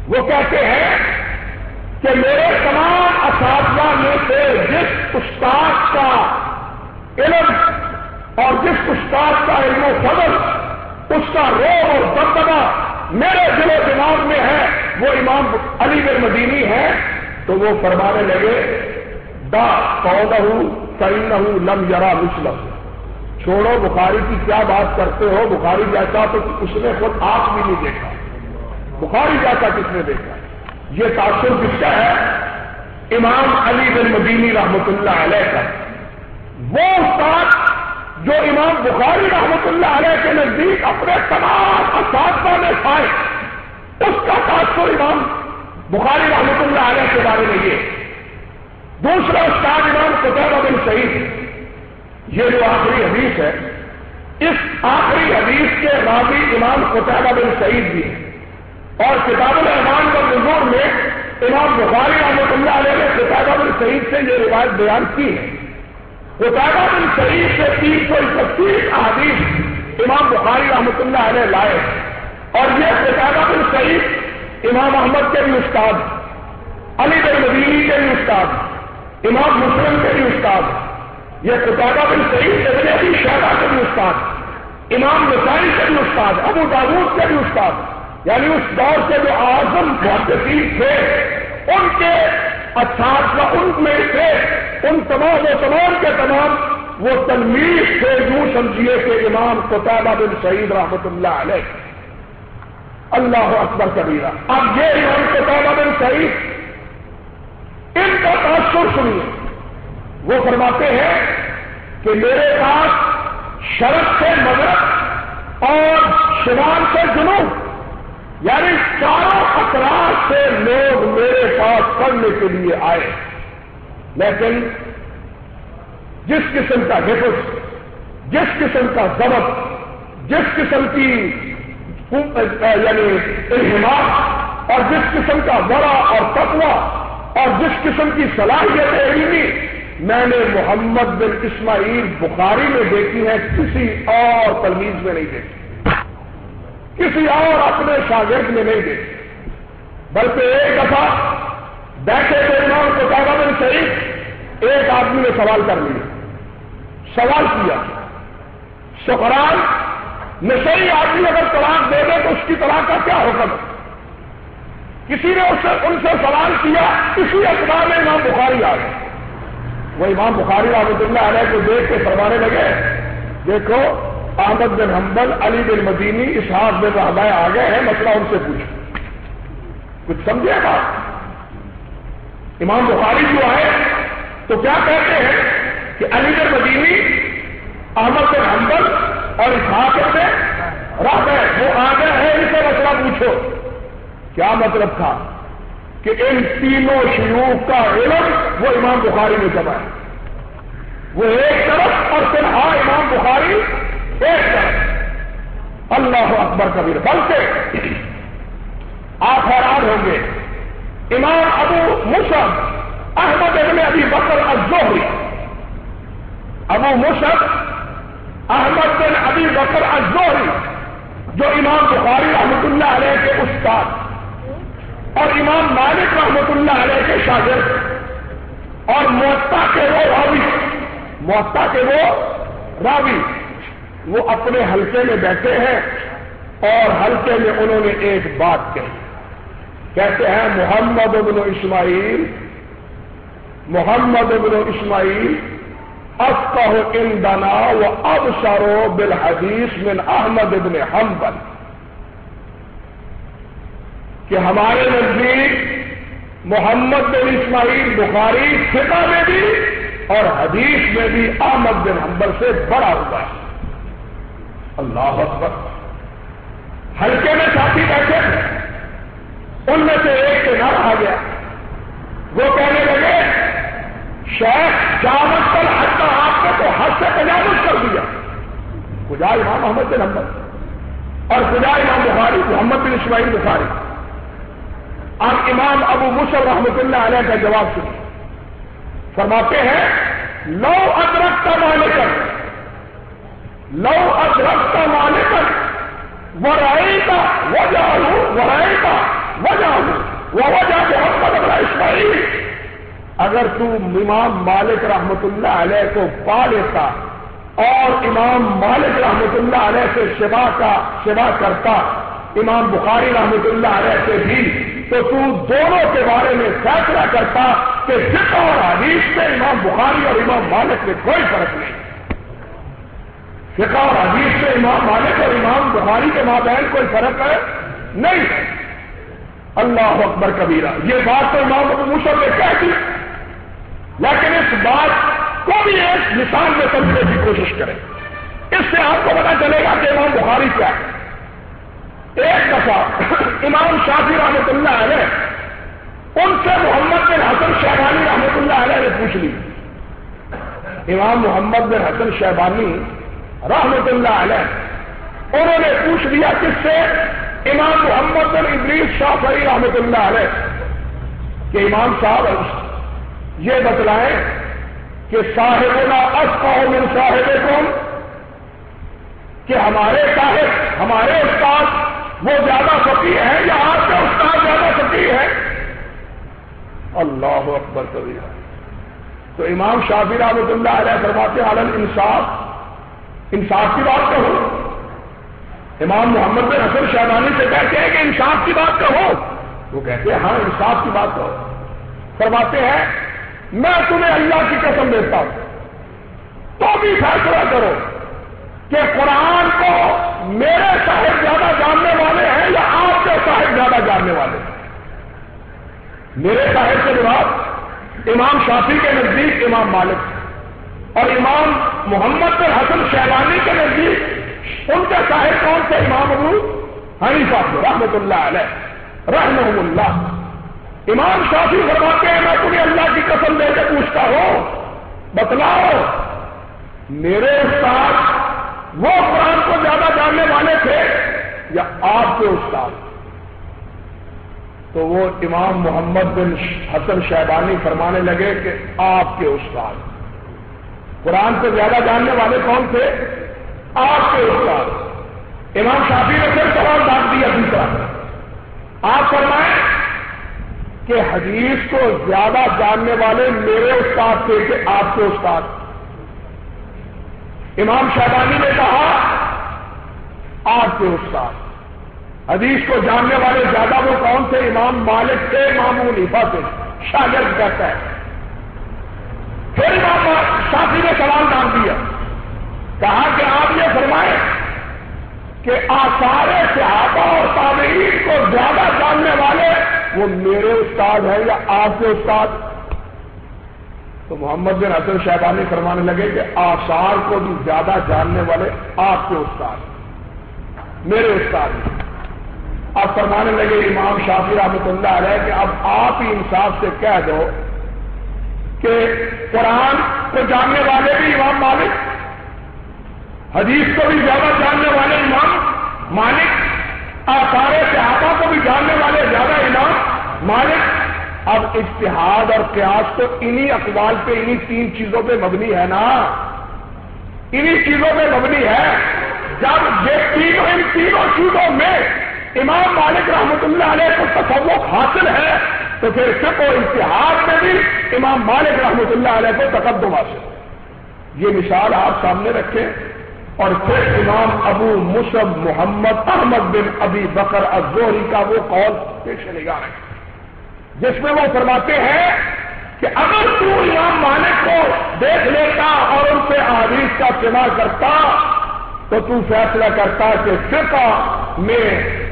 وہ کہتے ہیں کہ میرے تمام اساتذہ میں سے جس استاد کا علم اور جس استاد کا علم و فضل اس کا روح اور دبدبہ میرے دل و دماغ میں ہے وہ امام علی بن مدینی ہے، تو وہ فرمانے لگے دا قولہ فإنہ لم یرا مثلہ، چھوڑو بخاری کی کیا بات کرتے ہو، بخاری جیسا تو اس نے خود آپ بھی نہیں دیکھا، بخاری جیسا کس نے دیکھا؟ یہ تاثر کس کا ہے؟ امام علی بن مدینی رحمۃ اللہ علیہ کا، وہ استاد جو امام بخاری رحمۃ اللہ علیہ کے نزدیک اپنے تمام اساتذہ میں پائے، اس کا تاثر امام بخاری رحمۃ اللہ علیہ کے بارے میں یہ۔ دوسرا استاد امام قتیبہ بن سعید، یہ جو آخری حدیث ہے، اس آخری حدیث کے راوی امام قتیبہ بن سعید بھی ہیں، اور کتاب الایمان والنذور میں امام بخاری رحمۃ اللہ علیہ نے قتیبہ بن سعید سے یہ روایت بیان کی ہے۔ قتیبہ بن سعید سے 331 احادیث امام بخاری رحمۃ اللہ علیہ لائے، اور یہ قتیبہ بن سعید امام احمد کے بھی استاد، علی بن مدینی کے بھی استاد، امام مسلم کے بھی استاد، یہ قتیبہ بن سعید ابن ابی شیبہ کے بھی استاد، امام نسائی کے بھی استاد، ابو داؤد کے بھی استاد، یعنی اس دور کے جو اعظم محدثین تھے ان کے اساتذہ ان میں سے ان تمام کے تمام وہ تلمیذ تھے، یوں سمجھیے کہ امام قتیبہ بن سعید رحمۃ اللہ علیہ۔ اللہ اکبر کبیرہ۔ اب یہ امام قتیبہ بن سعید، ان کا تاثر سنیے، وہ فرماتے ہیں کہ میرے پاس شرق سے مغرب اور شمال سے جنوب، یعنی چاروں اطراف سے لوگ میرے پاس پڑھنے کے لیے آئے، لیکن جس قسم کا حفظ، جس قسم کا ضبط، جس قسم کی یعنی انہماک، اور جس قسم کا ورع اور تقویٰ، اور جس قسم کی صلاحیت علمی میں نے محمد بن اسماعیل بخاری میں دیکھی ہے، کسی اور تلمیذ میں نہیں دیکھی، کسی اور اپنے شاگرد میں نہیں دیکھی۔ بلکہ ایک دفعہ بیٹھے تھے امام قتیبہ بن سعید، ایک آدمی نے سوال کر لیا، سوال کیا سقران نشئی آدمی اگر طلاق دے دے تو اس کی طلاق کا کیا حکم ہے؟ کسی نے ان سے سوال کیا، اسی اخبار میں امام بخاری آ گئے، وہ امام بخاری رحمۃ اللہ علیہ کو دیکھ کے فرمانے لگے، دیکھو احمد بن حنبل، علی بن مدینی، اسحاق بن راہویہ آ گئے ہیں، مسئلہ ان سے پوچھو۔ کچھ سمجھے بات؟ امام بخاری جو آئے تو کیا کہتے ہیں کہ علی بن مدینی، احمد بن حنبل اور اسحاق بن راہویہ وہ آ گئے ہیں، ان سے مسئلہ پوچھو۔ کیا مطلب تھا؟ کہ ان تینوں شیوخ کا علم وہ امام بخاری میں جمع ہے، وہ ایک طرف اور تنہا امام بخاری ایک طرف۔ اللہ اکبر کبیر۔ بلکہ آپ حیران ہوں گے، امام ابو مصعب احمد ابن ابی بکر الزہری، ابو مصعب احمد بن ابی بکر الزہری جو امام بخاری رحمۃ اللہ علیہ کے استاد اور امام مالک رحمۃ اللہ علیہ کے شاگرد اور موطا کے وہ راوی، موطا کے وہ راوی، وہ اپنے حلقے میں بیٹھے ہیں اور حلقے میں انہوں نے ایک بات کہی، کہتے ہیں محمد ابن اسماعیل، محمد ابن اسماعیل افقہ عندنا و ابصر بالحدیث من احمد ابن حنبل، کہ ہمارے نزدیک محمد بن اسماعیل بخاری فقہ میں بھی اور حدیث میں بھی احمد بن حنبل سے بڑا ہوا ہے۔ اللہ اکبر۔ حلقے میں ساتھی بیٹھے تھے، ان میں سے ایک کے نام آ گیا، وہ کہنے لگے شیخ جامت پر حد کا آپ نے تو حد سے تجاوز کر دیا، خدا امام احمد بن حنبل اور خدا امام بخاری محمد بن اسماعیل بخاری۔ اب امام ابو مصعب رحمۃ اللہ علیہ کا جواب سنیں، فرماتے ہیں لو ادرکت مالکا، لو ادرکت مالکا ورأیت وجهه ورأیت وجہ وہ وجہ محمد بن اسماعیل. اگر تو امام مالک رحمت اللہ علیہ کو پا لیتا اور امام مالک رحمت اللہ علیہ سے شبا کرتا امام بخاری رحمت اللہ علیہ سے بھی, تو دونوں کے بارے میں فیصلہ کرتا کہ فقہ اور حدیث میں امام بخاری اور امام مالک میں کوئی فرق نہیں. فقہ اور حدیث میں امام مالک اور امام بخاری کے مابین کوئی فرق ہے نہیں. اللہ اکبر کبیرہ. یہ بات تو امام ابو موسیٰ نے کہہ دی, لیکن اس بات کو بھی ایک مثال میں سمجھنے کی کوشش کریں. اس سے آپ کو پتا چلے گا کہ امام بخاری کیا ہے. ایک دفعہ امام شافعی رحمۃ اللہ علیہ ان سے محمد بن حسن شیبانی رحمۃ اللہ علیہ نے پوچھ لی. امام محمد بن حسن شیبانی رحمۃ اللہ علیہ انہوں نے پوچھ لیا کس سے؟ امام محمد بن ادریس شافعی رحمۃ اللہ علیہ کہ امام صاحب یہ بتلائیں کہ صاحبنا افقہ من صاحبکم, کہ ہمارے صاحب ہمارے استاد وہ زیادہ فقیہ ہے یا آپ کا استاد زیادہ فقیہ ہے؟ اللہ اکبر کبیرہ. تو امام شافعی رحمۃ اللہ علیہ فرماتے ہیں علی الانصاف, انصاف کی بات کہو. امام محمد بن حسن شیبانی سے کہتے ہیں کہ انصاف کی بات کہو. وہ کہتے ہیں ہاں انصاف کی بات کہو. فرماتے ہیں میں تمہیں اللہ کی قسم دیتا ہوں تو بھی فیصلہ کرو کہ قرآن کو میرے صاحب زیادہ جاننے والے ہیں یا آپ کے صاحب زیادہ جاننے والے ہیں. میرے صاحب سے مراد امام شافعی کے نزدیک امام مالک اور امام محمد بن حسن شیبانی کے نزدیک ان کے صاحب کون سے؟ امام ابو حنیفہ رحمۃ اللہ علیہ رحمہ اللہ. امام شافعی فرماتے ہیں میں تمہیں اللہ کی قسم دے کے پوچھتا ہوں بتلاؤ میرے استاد وہ قرآن کو زیادہ جاننے والے تھے یا آپ کے استاد؟ تو وہ امام محمد بن حسن شیبانی فرمانے لگے کہ آپ کے استاد. قرآن کو زیادہ جاننے والے کون تھے؟ آپ کے استاد. امام شافعی نے پھر سوال ڈال دیا دوسرا. آپ فرمائیں کہ حدیث کو زیادہ جاننے والے میرے استاد تھے کہ آپ کے استاد؟ امام شیبانی نے کہا آپ کے استاد. حدیث کو جاننے والے زیادہ وہ کون تھے؟ امام مالک تھے, امام ابو حنیفہ تھے. شاگرد کہتا ہے. پھر امام شافعی نے سوال ڈال دیا, کہا کہ آپ یہ فرمائیں کہ آثار صحابہ اور تابعین کو زیادہ جاننے والے وہ میرے استاد ہیں یا آپ کے استاد؟ تو محمد بن حسن شیبانی فرمانے لگے کہ آثار کو بھی زیادہ جاننے والے آپ کے استاد, میرے استاد ہیں. اب فرمانے لگے امام شافعی رحمۃ اللہ علیہ کہ اب آپ ہی انصاف سے کہہ دو کہ قرآن کو جاننے والے بھی امام مالک, حدیث کو بھی زیادہ جاننے والے امام مالک, آثار صحابہ کو بھی جاننے والے زیادہ امام مالک. اب اجتہاد اور قیاس تو انہی اقوال پہ, انہی تین چیزوں پہ مبنی ہے نا, انہی چیزوں پہ مبنی ہے. جب یہ ان تینوں چیزوں میں امام مالک رحمۃ اللہ علیہ کو تفوق حاصل ہے تو پھر فقہ و اجتہاد میں بھی امام مالک رحمۃ اللہ علیہ کو تقدم حاصل ہے. یہ مثال آپ سامنے رکھیں. اور پھر امام ابو مصعب محمد احمد بن ابی بکر الزہری کا وہ قول پیش نگاہ ہے جس میں وہ فرماتے ہیں کہ اگر تو امام مالک کو دیکھ لیتا اور ان سے احادیث کا سماع کرتا تو تو فیصلہ کرتا کہ فقہ میں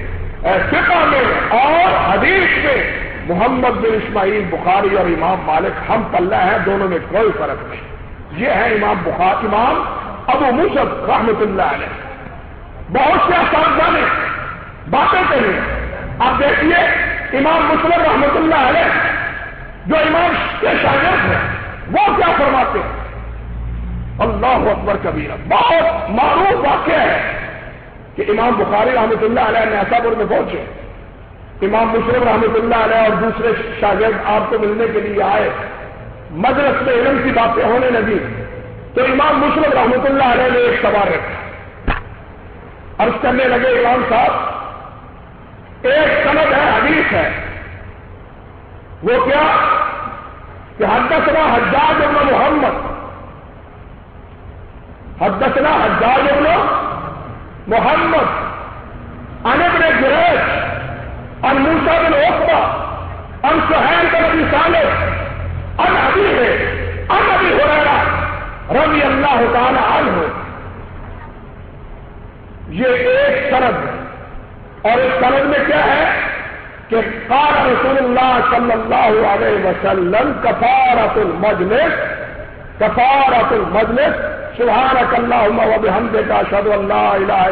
اور حدیث میں محمد بن اسماعیل بخاری اور امام مالک ہم پلہ ہیں, دونوں میں کوئی فرق نہیں. یہ ہے امام ابو مصعب رحمۃ اللہ علیہ. بہت سے اساتذہ نے باتیں کہی. آپ دیکھیے امام مسلم رحمۃ اللہ علیہ جو امام کے شاگرد ہیں وہ کیا فرماتے ہیں؟ اللہ اکبر کبیرہ. بہت معروف واقعہ ہے کہ امام بخاری رحمۃ اللہ علیہ نیسابور میں پہنچے, امام مسلم رحمۃ اللہ علیہ اور دوسرے شاگرد آپ کو ملنے کے لیے آئے. مجلس میں علم کی باتیں ہونے لگی تو امام مسلم رحمۃ اللہ علیہ نے ایک سوال رکھا. عرض کرنے لگے امام صاحب ایک سند ہے حدیث ہے، وہ کیا کہ حدثنا حجاج بن محمد، حدثنا حجاج بن محمد عن ابن جریج عن موسیٰ بن عقبہ عن سہیل بن ابی صالح عن ابیہ عن ابی ہریرہ رضی اللہ تعالی عنہ. یہ ایک سند ہے، اور اس سند میں کیا ہے کہ قال رسول اللہ صلی اللہ علیہ وسلم کفارۃ المجلس، کفارۃ المجلس سبحانک اللہم وبحمدک اشہد ان لا الہ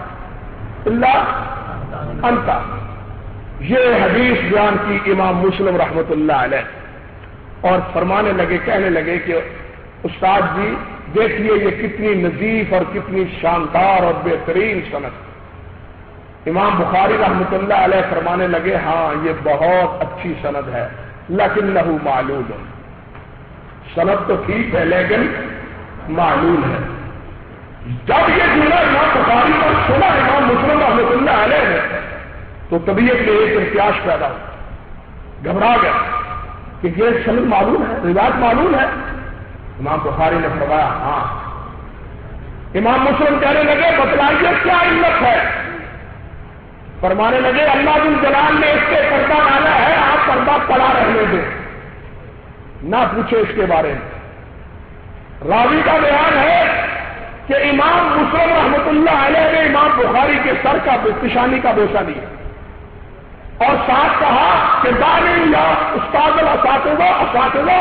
الا انت. یہ حدیث بیان کی امام مسلم رحمۃ اللہ علیہ، اور فرمانے لگے، کہنے لگے کہ استاد جی دیکھیے یہ کتنی نظیف اور کتنی شاندار اور بہترین سند. امام بخاری رحمۃ اللہ علیہ فرمانے لگے ہاں یہ بہت اچھی سند ہے، لکنہ معلول، سند تو ٹھیک ہے لیکن معلول ہے. جب یہ جملہ امام بخاری پر سنا امام مسلم رحمۃ اللہ علیہ نے تو طبیعت میں ایک ارتیاش پیدا ہوا، گھبرا گیا کہ یہ سند معلوم ہے، روایت معلوم ہے. امام بخاری نے فرمایا ہاں. امام مسلم کہنے لگے بتلائیے کیا علت ہے؟ فرمانے لگے اللہ جل جلال نے اس کے پردہ ڈالا ہے، آپ پردہ پڑا رہنے دیں، نہ پوچھے اس کے بارے میں. راوی کا بیان ہے کہ امام مسلم رحمۃ اللہ علیہ نے امام بخاری کے سر کا پیشانی کا بوسہ لیا اور ساتھ کہا کہ دانی یا استاد اساتذہ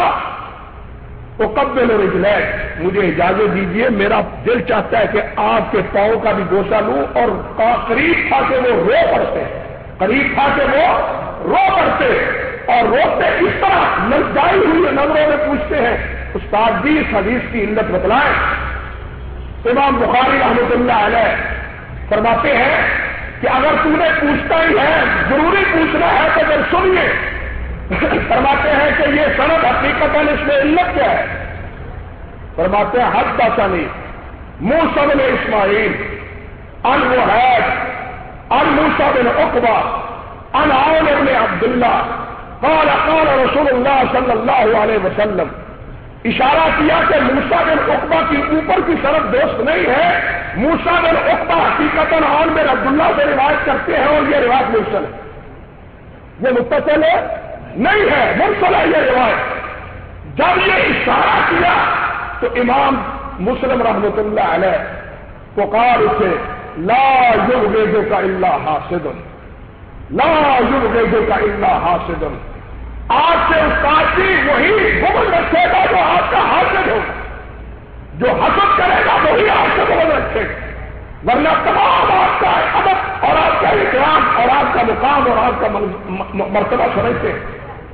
اقبل رجلیک، مجھے اجازت دیجیے، میرا دل چاہتا ہے کہ آپ کے پاؤں کا بھی بوسہ لوں. اور قریب تھا کہ وہ رو پڑتے، قریب تھا کہ وہ رو پڑتے، اور روتے اس طرح للچائی ہوئی نظروں میں پوچھتے ہیں استاد جی اس حدیث کی علت بتلائیں. امام بخاری رحمۃ اللہ علیہ فرماتے ہیں کہ اگر تم نے پوچھتا ہی ہے، ضروری پوچھنا ہے تو پھر سنیے. فرماتے ہیں کہ یہ سند حقیقت اس میں علت کیا ہے؟ فرماتے ہیں حدثنی موسیٰ بن اسماعیل عن وہیب عن موسیٰ بن عقبہ عن عون بن عبداللہ قال قال رسول اللہ صلی اللہ علیہ وسلم. اشارہ کیا کہ موسیٰ بن عقبہ کی اوپر کی سند درست نہیں ہے. موسیٰ بن عقبہ حقیقتاً عون بن عبداللہ سے روایت کرتے ہیں اور یہ روایت مرسل ہے، یہ متصل ہے نہیں ہے، مرسل ہے یہ روایت. جب یہ اشارہ کیا تو امام مسلم رحمۃ اللہ علیہ پکار اسے لا یبغضک الا حاسد، لا یبغضک الا حاسد. آپ سے استاد جی وہی بغض رکھے گا جو آپ کا حاسد ہو، جو حسد کرے گا وہی آپ سے بغض رکھے گا، ورنہ تمام آپ کا ادب اور آپ کا اکرام اور آپ کا مقام اور آپ کا مرتبہ سمجھتے ہیں.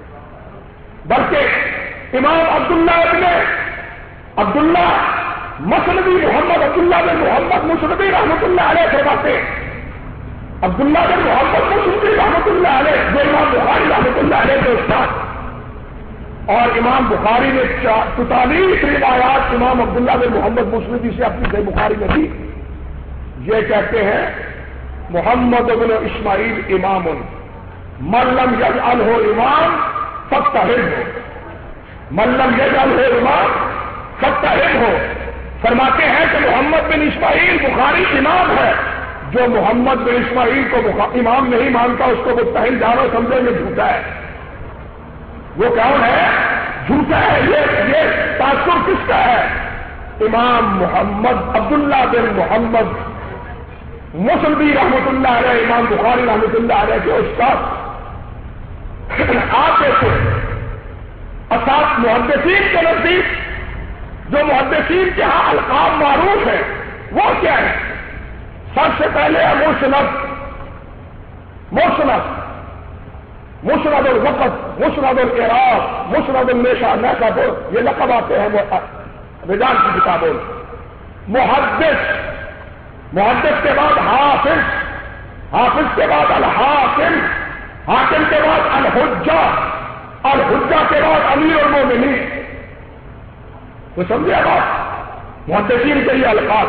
بلکہ امام عبداللہ مسلمی محمد عبداللہ بن محمد مسلمی رحمۃ اللہ علیہ فرماتے ہیں، عبداللہ بن محمد مسلمی رحمۃ اللہ علیہ جو امام بخاری رحمۃ اللہ علیہ کے استاد، اور امام بخاری نے 44 روایات امام عبداللہ بن محمد مسلمی سے اپنی صحیح بخاری میں دی. یہ کہتے ہیں محمد بن اسماعیل امام من لم یجعلہ امام فاتہم ہو، من لم یجعلہ امام فاتہم ہو. فرماتے ہیں کہ محمد بن اسماعیل بخاری امام ہے، جو محمد بن اسماعیل کو امام نہیں مانتا اس کو متحد جانو سمجھے میں جھوٹا ہے. وہ کون ہے؟ جھوٹا ہے. یہ تاثر کس کا ہے؟ امام محمد عبداللہ بن محمد مسلمی رحمۃ اللہ علیہ، امام بخاری رحمۃ اللہ علیہ کے استاد. آپ دیکھیں اساس محدثین کے نزدیک جو محدثین کے ہاں القاب معروف ہے وہ کیا ہے؟ سب سے پہلے ہے مسند الوقت، مسند الاعراب، مسند النسب، یہ لقب آتے ہیں رجال کی کتابوں میں. محدث کے بعد حافظ، حافظ کے بعد الحاکم، حاکم کے بعد الحجہ، الحجہ کے بعد امیر المومنین. تو سمجھے بات؟ محدثین کے لیے الفاظ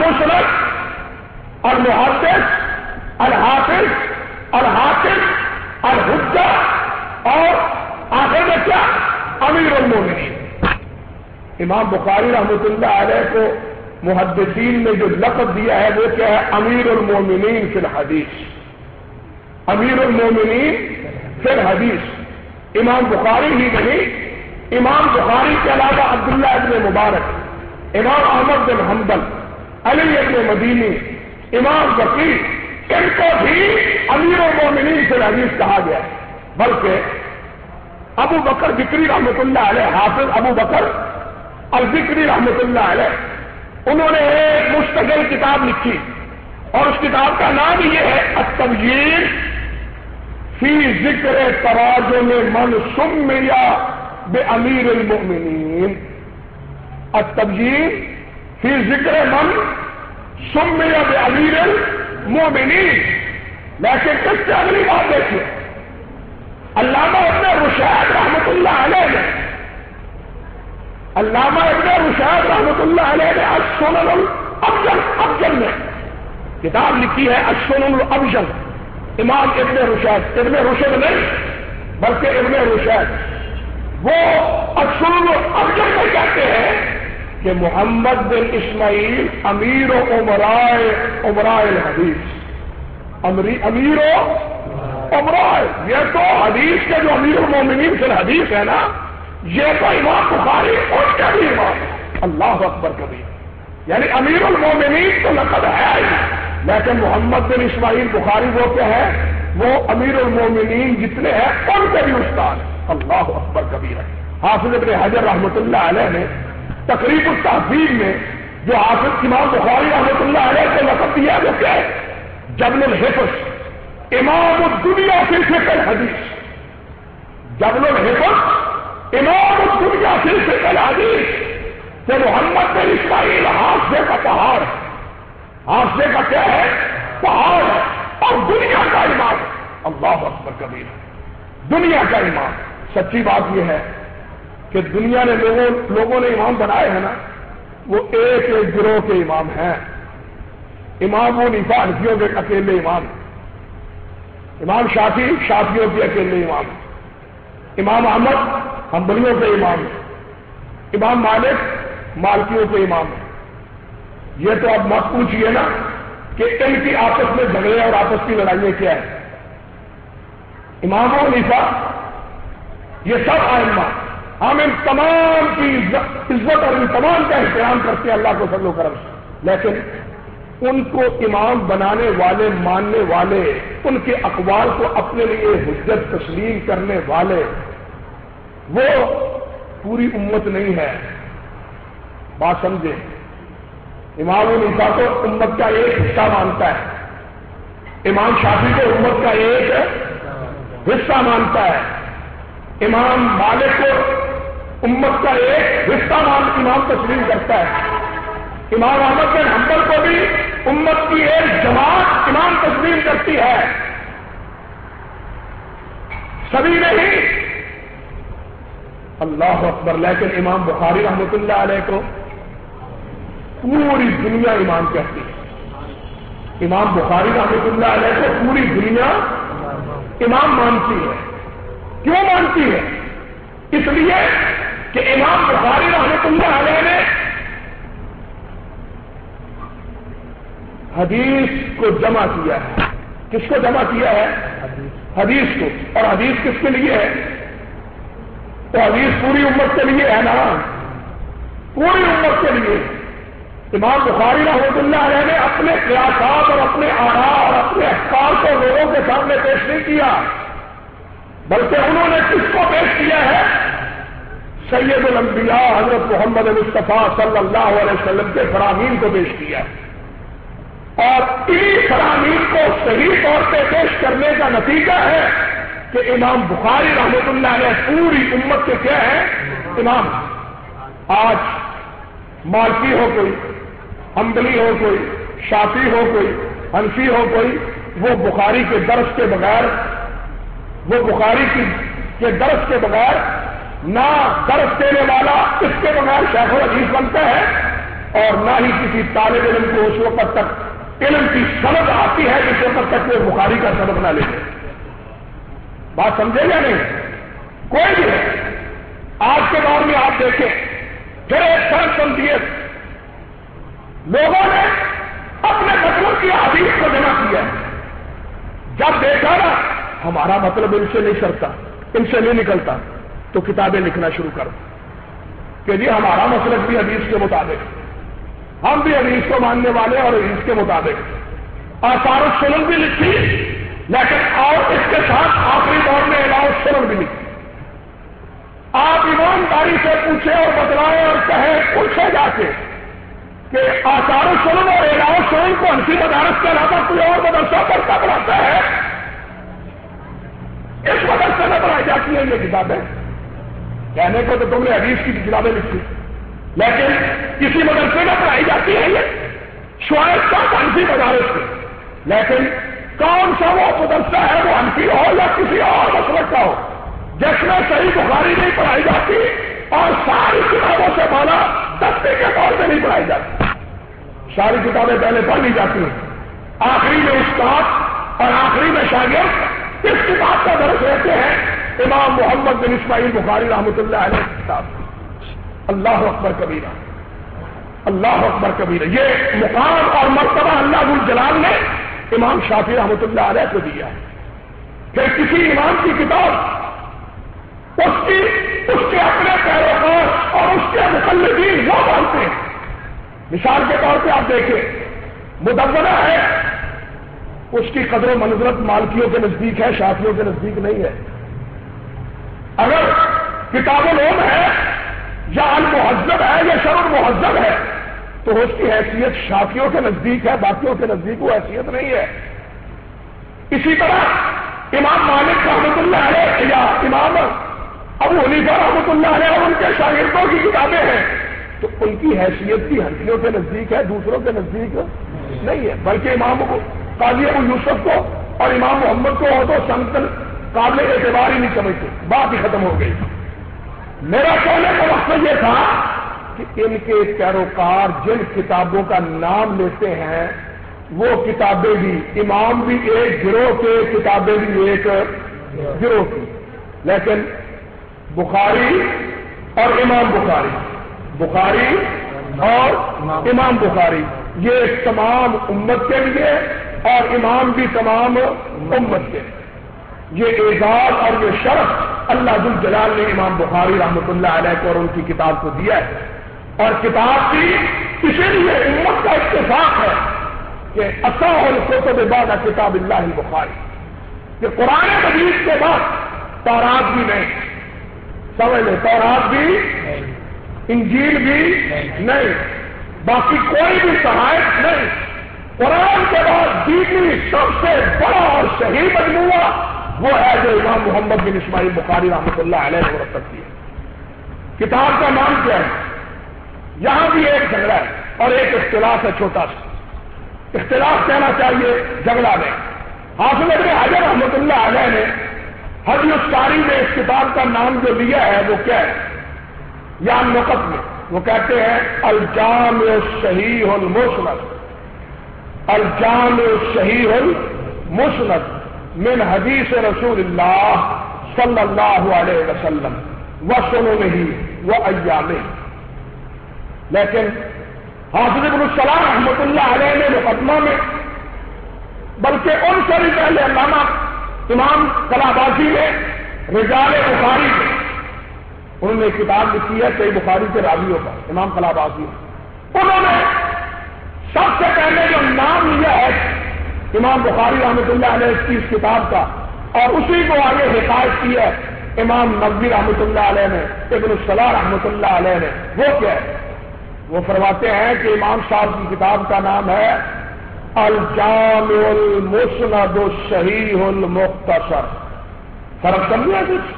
المسند، المحدث، الحافظ، الحاکم، امام بخاری رحمۃ اللہ علیہ کو محدثین نے جو لقب دیا ہے وہ کیا ہے؟ امیر المومنین فی الحدیث، امیر المومنین فی الحدیث۔ امام بخاری ہی نہیں، امام بخاری کے علاوہ عبداللہ ابن مبارک، امام احمد بن حنبل، علی ابن مدینی، امام وکیع، ان کو بھی امیر المومنین فی الحدیث کہا گیا ہے۔ بلکہ ابو بکر ذکری رحمۃ اللہ علیہ، حافظ ابو بکر الذکری رحمۃ اللہ علیہ، انہوں نے ایک مستقل کتاب لکھی اور اس کتاب کا نام یہ ہے التبیین فی ذکر تراجم من سمی بامیر المؤمنین، التبیین فی ذکر من سمی بامیر المؤمنین۔ لیکن اس سے اگلی بات دیکھیے، علامہ ابن رشید رحمۃ اللہ علیہ نے، علامہ ابن رشید رحمۃ اللہ علیہ نے السنن الابجل میں کتاب لکھی ہے، السنن الابجل، امام ابن رشید، ابن رشد نہیں بلکہ ابن رشید، وہ السنن الابجل میں کہتے ہیں کہ محمد بن اسماعیل امیر و عمراء الحدیث، امیر و عمراء، یہ تو حدیث کے جو امیر المومنین فی الحدیث ہے نا، یہ تو امام بخاری اور کیا بھی امام ہے۔ اللہ اکبر کبیر، یعنی امیر المومنین تو لقب ہے ہی، لیکن محمد بن اسماعیل بخاری وہ کیا ہے؟ وہ امیر المومنین جتنے ہیں ان کے بھی استاد ہے۔ اللہ اکبر کبیر ہے۔ حافظ ابن حجر رحمۃ اللہ علیہ نے تقریب التحذیب میں جو حافظ امام بخاری رحمۃ اللہ علیہ کو لقب دیا وہ کیا ہے؟ جبل الحفظ، امام الدنیا فی فقہ الحدیث، جبل الحفظ امام الدنیا فی فقہ الحدیث، کہ محمد بن اسماعیل حافظے کا پہاڑ ہے، حافظے کا کیا ہے؟ پہاڑ ہے، اور دنیا کا امام ہے۔ اللہ اکبر کبیر، دنیا کا امام۔ سچی بات یہ ہے کہ دنیا نے لوگوں نے امام بنائے ہیں نا، وہ ایک ایک گروہ کے امام ہیں۔ امام ابو حنیفہ حنفیوں کے اکیلے امام ہیں، امام شافعی شافعیوں کے اکیلے امام ہیں، امام احمد حنبلیوں کے امام ہیں، امام مالک مالکیوں کے امام ہیں۔ یہ تو اب مت پوچھئے نا کہ ان کی آپس میں جھگڑے اور آپس کی لڑائیاں کیا ہیں۔ امام ابو حنیفہ، یہ سب ائمہ، ہم ان تمام کی عزت اور ان تمام کا احترام کرتے ہیں اللہ کو فضل و کرم سے، لیکن ان کو امام بنانے والے، ماننے والے، ان کے اقوال کو اپنے لیے حجت تسلیم کرنے والے، وہ پوری امت نہیں ہے۔ بات سمجھے؟ امام ابو حنیفہ کو امت کا ایک حصہ مانتا ہے، امام شافعی کو امت کا ایک حصہ مانتا ہے، امام مالک کو امت کا ایک حصہ امام تسلیم کرتا ہے، امام احمد بن حنبل کو بھی امت کی ایک جماعت امام تسلیم کرتی ہے، سبھی نہیں۔ اللہ اکبر، لیکن امام بخاری رحمۃ اللہ علیہ کو پوری دنیا امام کہتی ہے، امام بخاری رحمۃ اللہ علیہ کو پوری دنیا امام مانتی ہے۔ کیوں مانتی ہے؟ اس لیے کہ امام بخاری رحمۃ اللہ علیہ نے حدیث کو جمع کیا ہے۔ کس کو جمع کیا ہے؟ حدیث کو۔ اور حدیث کس کے لیے ہے؟ تو حدیث پوری امت کے لیے ہے نا، پوری امت کے لیے۔ امام بخاری رحمۃ اللہ علیہ نے اپنے قیاسات اور اپنے آراء اور اپنے افکار کو لوگوں کے سامنے پیش نہیں کیا، بلکہ انہوں نے کس کو پیش کیا ہے؟ سید الانبیاء حضرت محمد مصطفیٰ صلی اللہ علیہ وسلم کے فرامین کو پیش کیا، اور انہی فرامین کو صحیح طور پہ پیش کرنے کا نتیجہ ہے کہ امام بخاری رحمۃ اللہ علیہ پوری امت کے کیا ہے؟ امام۔ آج مالکی ہو کوئی، حنبلی ہو کوئی، شافعی ہو کوئی، حنفی ہو کوئی، وہ بخاری کے درس کے بغیر، وہ بخاری کے درس کے بغیر، نہ درس دینے والا اس کے بغیر شیخ الحدیث بنتا ہے، اور نہ ہی کسی طالب علم کو اس وقت تک علم کی سند آتی ہے جس وقت تک وہ بخاری کا سبق نہ لے۔ بات سمجھے یا نہیں؟ کوئی بھی ہے۔ آج کے دور میں آپ دیکھیں پھر ایک فرق سمجھیے، لوگوں نے اپنے مطلب کی حدیث کو جمع کیا، جب دیکھا نا ہمارا مطلب ان سے نہیں سرتا، ان سے نہیں نکلتا، تو کتابیں لکھنا شروع کر کہ جی ہمارا مطلب بھی حدیث کے مطابق، ہم بھی حدیث کو ماننے والے اور حدیث کے مطابق آثار السنن بھی لکھی، لیکن اور اس کے ساتھ آخری دور میں اعلان السنن بھی لکھی۔ آپ ایمانداری سے پوچھیں اور بتلائیں اور کہیں ان سے جا کے کہ آثار السنن اور اعلان السنن کو حنفی مدارس کے علاوہ کوئی اور مدرسہ پڑھتا پڑھاتا ہے؟ اس مدرسے میں پڑھائی جاتی ہیں یہ کتابیں؟ کہنے کو تو تم نے حدیث کی کتابیں لکھی، لیکن کسی مدرسے میں پڑھائی جاتی ہے یہ شاید کا حنفی مدارس سے، لیکن کون سا وہ مدرسہ ہے وہ حنفی ہو یا کسی اور مسلک کا ہو جس میں صحیح بخاری نہیں پڑھائی جاتی اور ساری کتابوں سے بالا دستے کے طور پہ نہیں پڑھائی جاتی؟ ساری کتابیں پہلے پڑھ لی جاتی ہیں، آخری میں استاد اور آخری میں شاگرد اس کتاب کا درس لیتے ہیں۔ امام محمد بن اسماعیل بخاری رحمۃ اللہ علیہ کی کتاب، اللہ اکبر کبیرہ، اللہ اکبر کبیرہ، یہ مقام اور مرتبہ اللہ ذو الجلال نے امام شافعی رحمۃ اللہ علیہ کو دیا ہے۔ پھر کسی امام کی کتاب اس کے اپنے پیروکار اور اس کے مقلدین وہ مانتے ہیں۔ مثال کے طور پہ آپ دیکھیں مدونہ ہے، اس کی قدر و منزلت مالکیوں کے نزدیک ہے، شافعیوں کے نزدیک نہیں ہے۔ اگر کتاب العلم ہے یا المہذب ہے یا شرح المہذب ہے تو اس کی حیثیت شافعیوں کے نزدیک ہے، باقیوں کے نزدیک وہ حیثیت نہیں ہے۔ اسی طرح امام مالک رحمۃ اللہ علیہ یا امام ابو حنیفہ رحمۃ اللہ علیہ اور ان کے شاگردوں کی کتابیں ہیں تو ان کی حیثیت بھی حنفیوں کے نزدیک ہے، دوسروں کے نزدیک نہیں ہے، بلکہ امام قاضی ابو یوسف کو اور امام محمد کو ہو تو سنتن قابل اعتبار ہی نہیں سمجھتے، بات ہی ختم ہو گئی۔ میرا کہنے کا مقصد یہ تھا کہ ان کے پیروکار جن کتابوں کا نام لیتے ہیں وہ کتابیں بھی امام بھی ایک گروہ کے، کتابیں بھی ایک گروہ کی، لیکن بخاری اور امام بخاری اور امام بخاری یہ تمام امت کے لیے اور امام بھی تمام امت کے لیے، یہ اعزاز اور یہ شرف اللہ ذو الجلال نے امام بخاری رحمۃ اللہ علیہ کو اور ان کی کتاب کو دیا ہے۔ اور کتاب کی اسی لیے امت کا اتفاق ہے کہ اصح الکتب بعد کتاب اللہ البخاری، کہ قرآن مجید کے بعد تورات بھی نہیں، سمجھ لیں، تورات بھی، انجیل بھی نہیں، باقی کوئی بھی صحائف نہیں، قرآن کے بعد دوسری سب سے بڑا اور صحیح مجموعہ وہ ہے جو امام محمد بن اسماعیل بخاری رحمۃ اللہ علیہ نے مرتب کی ہے۔ کتاب کا نام کیا ہے؟ یہاں بھی ایک جھگڑا ہے اور ایک اختلاف ہے، چھوٹا سا اختلاف کہنا چاہیے، جھگڑا نہیں۔ حافظ ابن حجر رحمۃ اللہ علیہ نے ہدی الساری میں اس کتاب کا نام جو لیا ہے وہ کیا ہے؟ یا نقط میں وہ کہتے ہیں الجامع الصحیح المسند، الجامع الصحیح المسند من حدیث رسول اللہ صلی اللہ علیہ وسلم وسننہ وایامہ۔ لیکن حافظ ابن السلام رحمۃ اللہ علیہ نے مقدمہ میں، بلکہ ان سے بھی پہلے علامہ امام قلابازی نے رجال بخاری میں انہوں نے کتاب لکھی ہے صحیح بخاری کے راویوں کا، امام قلابازی انہوں نے سب سے پہلے جو نام لیا ہے امام بخاری رحمۃ اللہ علیہ کی اس کتاب کا اور اسی کو آگے حکایت کی ہے امام نووی رحمۃ اللہ علیہ نے، ابن الصلاح رحمۃ اللہ علیہ نے، وہ کیا ہے؟ وہ فرماتے ہیں کہ امام صاحب کی کتاب کا نام ہے الجامع المسند الصحیح المختصر۔ فرق سمجھے کچھ؟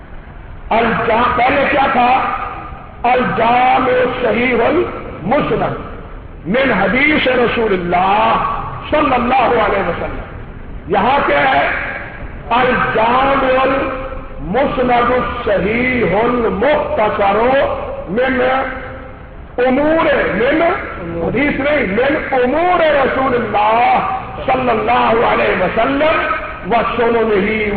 پہلے کیا تھا؟ الجامع الصحیح المسند من حدیث رسول اللہ صلی اللہ علیہ وسلم، یہاں کیا ہے؟ الجامع المسند الصحیح المختصر من امور، من حدیث نہیں، من امور رسول اللہ صلی اللہ علیہ وسلم وسننہ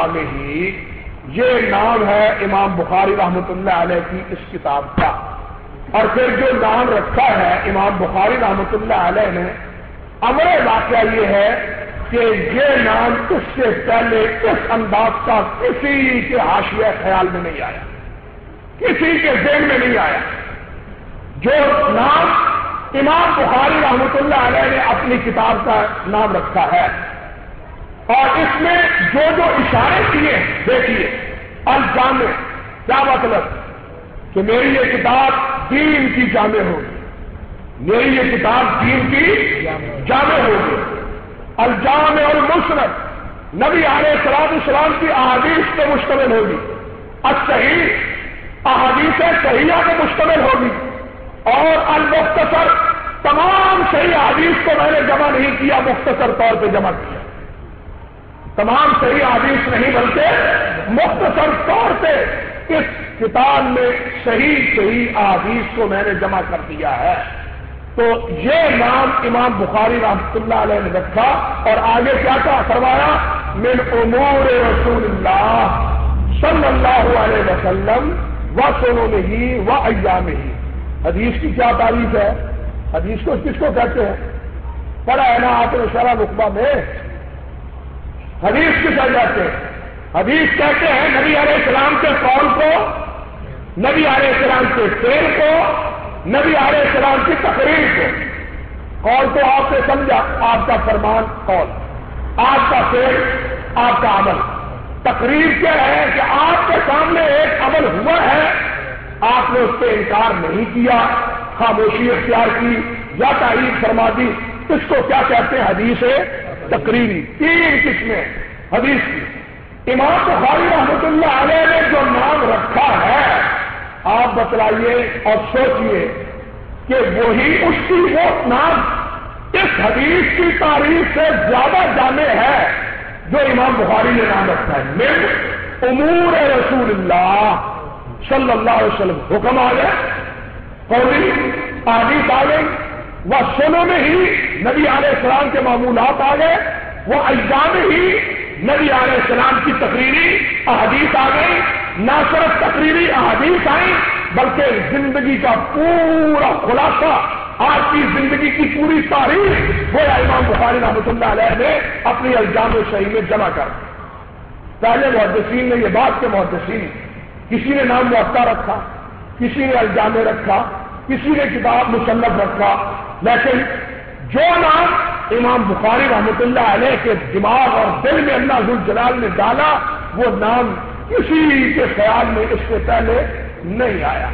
وایامہ۔ یہ نام ہے امام بخاری رحمۃ اللہ علیہ کی اس کتاب کا۔ اور پھر جو نام رکھا ہے امام بخاری رحمۃ اللہ علیہ نے، امر واقعہ یہ ہے کہ یہ نام اس سے پہلے اس انداز کا کسی کے حاشیہ خیال میں نہیں آیا، کسی کے ذہن میں نہیں آیا۔ جو نام امام بخاری رحمۃ اللہ علیہ نے اپنی کتاب کا نام رکھا ہے، اور اس میں جو جو اشارے کیے دیکھیے، الجامع، کیا مطلب کہ میری یہ کتاب دین کی جامع ہوگی، میری یہ کتاب دین کی جامع ہوگی۔ الجامع المسند، نبی علیہ السلام کی احادیث پہ مشتمل ہوگی، الصحیح، احادیث صحیحہ پہ مشتمل ہوگی، اور المختصر، تمام صحیح احادیث کو میں نے جمع نہیں کیا، مختصر طور پہ جمع کیا، تمام صحیح احادیث نہیں بلکہ مختصر طور پہ اس کتاب میں صحیح احادیث کو میں نے جمع کر دیا ہے۔ تو یہ نام امام بخاری رحمۃ اللہ علیہ نے رکھا، اور آگے کیا کہا، فرمایا من امور رسول اللہ صلی اللہ علیہ وسلم و سننہ و ایامہ۔ حدیث کی کیا تعریف ہے؟ حدیث کو کس کو کہتے ہیں؟ پڑھا ہے نا آپ نے شرح نخبہ میں، حدیث کسے کہتے ہیں؟ حدیث کہتے ہیں نبی علیہ السلام کے قول کو، نبی علیہ السلام کے فعل کو، نبی علیہ السلام کی تقریر کو۔ قول تو آپ نے سمجھا، آپ کا فرمان قول، آپ کا فعل، آپ کا عمل۔ تقریر کیا ہے کہ آپ کے سامنے ایک عمل ہوا ہے، آپ نے اس پہ انکار نہیں کیا، خاموشی اختیار کی یا تائید فرما دی، اس کو کیا کہتے ہیں؟ حدیث تقریری۔ تین قسمیں حدیث کی۔ امام بخاری رحمۃ اللہ علیہ نے جو نام رکھا ہے، آپ بتلائیے اور سوچئے کہ وہی اس کی وہ نام اس حدیث کی تعریف سے زیادہ جامع ہے جو امام بخاری نے نام رکھا ہے، من امور رسول اللہ صلی اللہ علیہ وسلم۔ حکم آ گئے، قولی احادیث آ گئی، وہ سنوں میں ہی نبی علیہ السلام کے معمولات آ گئے، وہ ایام ہی نبی علیہ السلام کی تقریری احادیث آ گئی، نہ صرف تقریری احادیث آئی بلکہ زندگی کا پورا خلاصہ، آج کی زندگی کی پوری تاریخ وہ امام بخاری رحمۃ اللہ علیہ نے اپنی الجام صحیح میں جمع کر۔ پہلے محدثین نے یہ بات کہ محدثین، کسی نے نام موطا رکھا، کسی نے الجام رکھا، کسی نے کتاب مصنف رکھا، لیکن جو نام امام بخاری رحمۃ اللہ علیہ کے دماغ اور دل میں اللہ ذوالجلال نے ڈالا، وہ نام کسی کے خیال میں اس سے پہلے نہیں آیا۔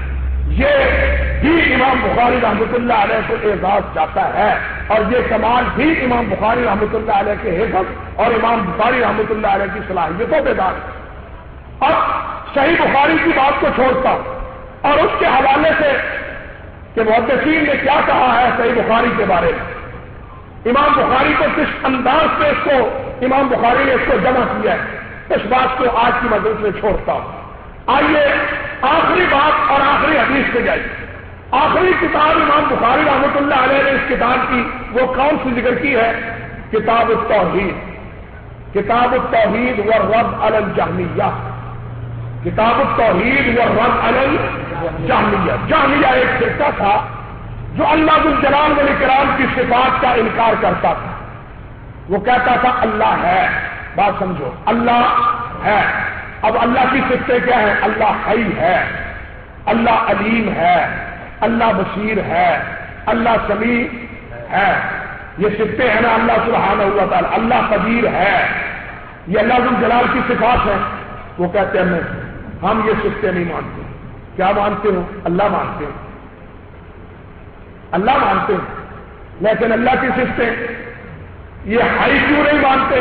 یہ بھی امام بخاری رحمۃ اللہ علیہ کو اعزاز جاتا ہے، اور یہ کمال بھی امام بخاری رحمۃ اللہ علیہ کے حفظ اور امام بخاری رحمۃ اللہ علیہ کی صلاحیتوں پہ دار ہے۔ اب صحیح بخاری کی بات کو چھوڑتا ہوں اور اس کے حوالے سے کہ محدثین نے کیا کہا ہے صحیح بخاری کے بارے میں، امام بخاری کو کس انداز سے اس کو امام بخاری نے اس کو جمع کیا ہے، اس بات کو آج کی مجلس میں چھوڑتا ہوں۔ آئیے آخری بات اور آخری حدیث پہ جائیے۔ آخری کتاب امام بخاری رحمۃ اللہ علیہ نے اس کتاب کی وہ کون سی ذکر کی ہے؟ کتاب التوحید، کتاب التوحید والرد علی الجہمیہ، کتاب التوحید والرد علی الجہمیہ۔ جہمیہ ایک فرقہ تھا جو اللہ ذوالجلال والاکرام کی صفات کا انکار کرتا تھا۔ وہ کہتا تھا اللہ ہے، بات سمجھو، اللہ ہے۔ اب اللہ کی صفتیں کیا ہیں؟ اللہ حی ہے، اللہ علیم ہے، اللہ بصیر ہے، اللہ سمیع ہے، یہ صفتیں ہیں نا اللہ سبحانہ و تعالی۔ اللہ قدیر ہے، یہ اللہ ذوالجلال کی صفات ہیں۔ وہ کہتے ہیں ہم یہ صفتیں نہیں مانتے۔ کیا مانتے ہو؟ اللہ مانتے ہو، اللہ مانتے ہیں، لیکن اللہ کی صفتیں یہ حی کیوں نہیں مانتے؟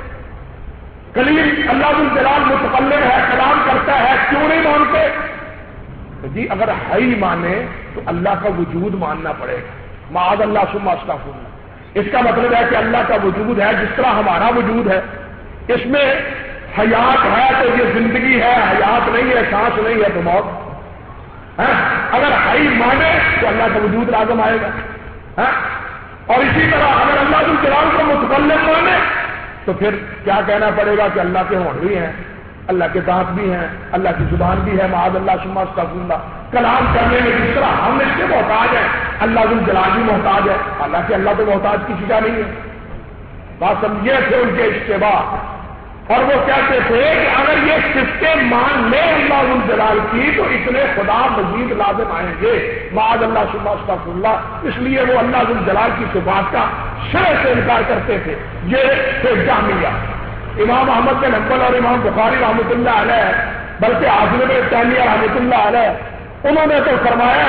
کلیم اللہ ذوالجلال متکلم ہے، کلام کرتا ہے، کیوں نہیں مانتے؟ جی اگر حی مانے تو اللہ کا وجود ماننا پڑے گا، معاذ اللہ ثم استغفر اللہ۔ اس کا مطلب ہے کہ اللہ کا وجود ہے جس طرح ہمارا وجود ہے، اس میں حیات ہے تو یہ زندگی ہے، حیات نہیں ہے، سانس نہیں ہے تو موت ہے۔ اگر حی مانے تو اللہ کا وجود لازم آئے گا، اور اسی طرح اگر اللہ ذوالجلال کو متکلم مانے تو پھر کیا کہنا پڑے گا کہ اللہ کے ہونٹ بھی ہیں، اللہ کے دانت بھی ہیں، اللہ کی زبان بھی ہے، معاذ اللہ ثم استغفر اللہ. کلام کرنے میں جس طرح ہم اس کے محتاج ہیں، اللہ ذو الجلال بھی محتاج ہے. حالانکہ اللہ تو محتاج کسی کا نہیں ہے. بات سمجھے تھے ان کے اشتباہ، اور وہ کہتے تھے کہ اگر یہ صفتیں مان لے اللہ ذو الجلال کی تو اتنے خدا مزید لازم آئیں گے. معاذ اللہ ثم استغفر اللہ. اس لیے وہ اللہ ذو الجلال کی صفات کا شرح سے انکار کرتے تھے. یہ تھے جہمیہ. امام احمد بن حنبل اور امام بخاری رحمۃ اللہ علیہ، بلکہ حافظ ابن تیمیہ رحمۃ اللہ علیہ، انہوں نے تو فرمایا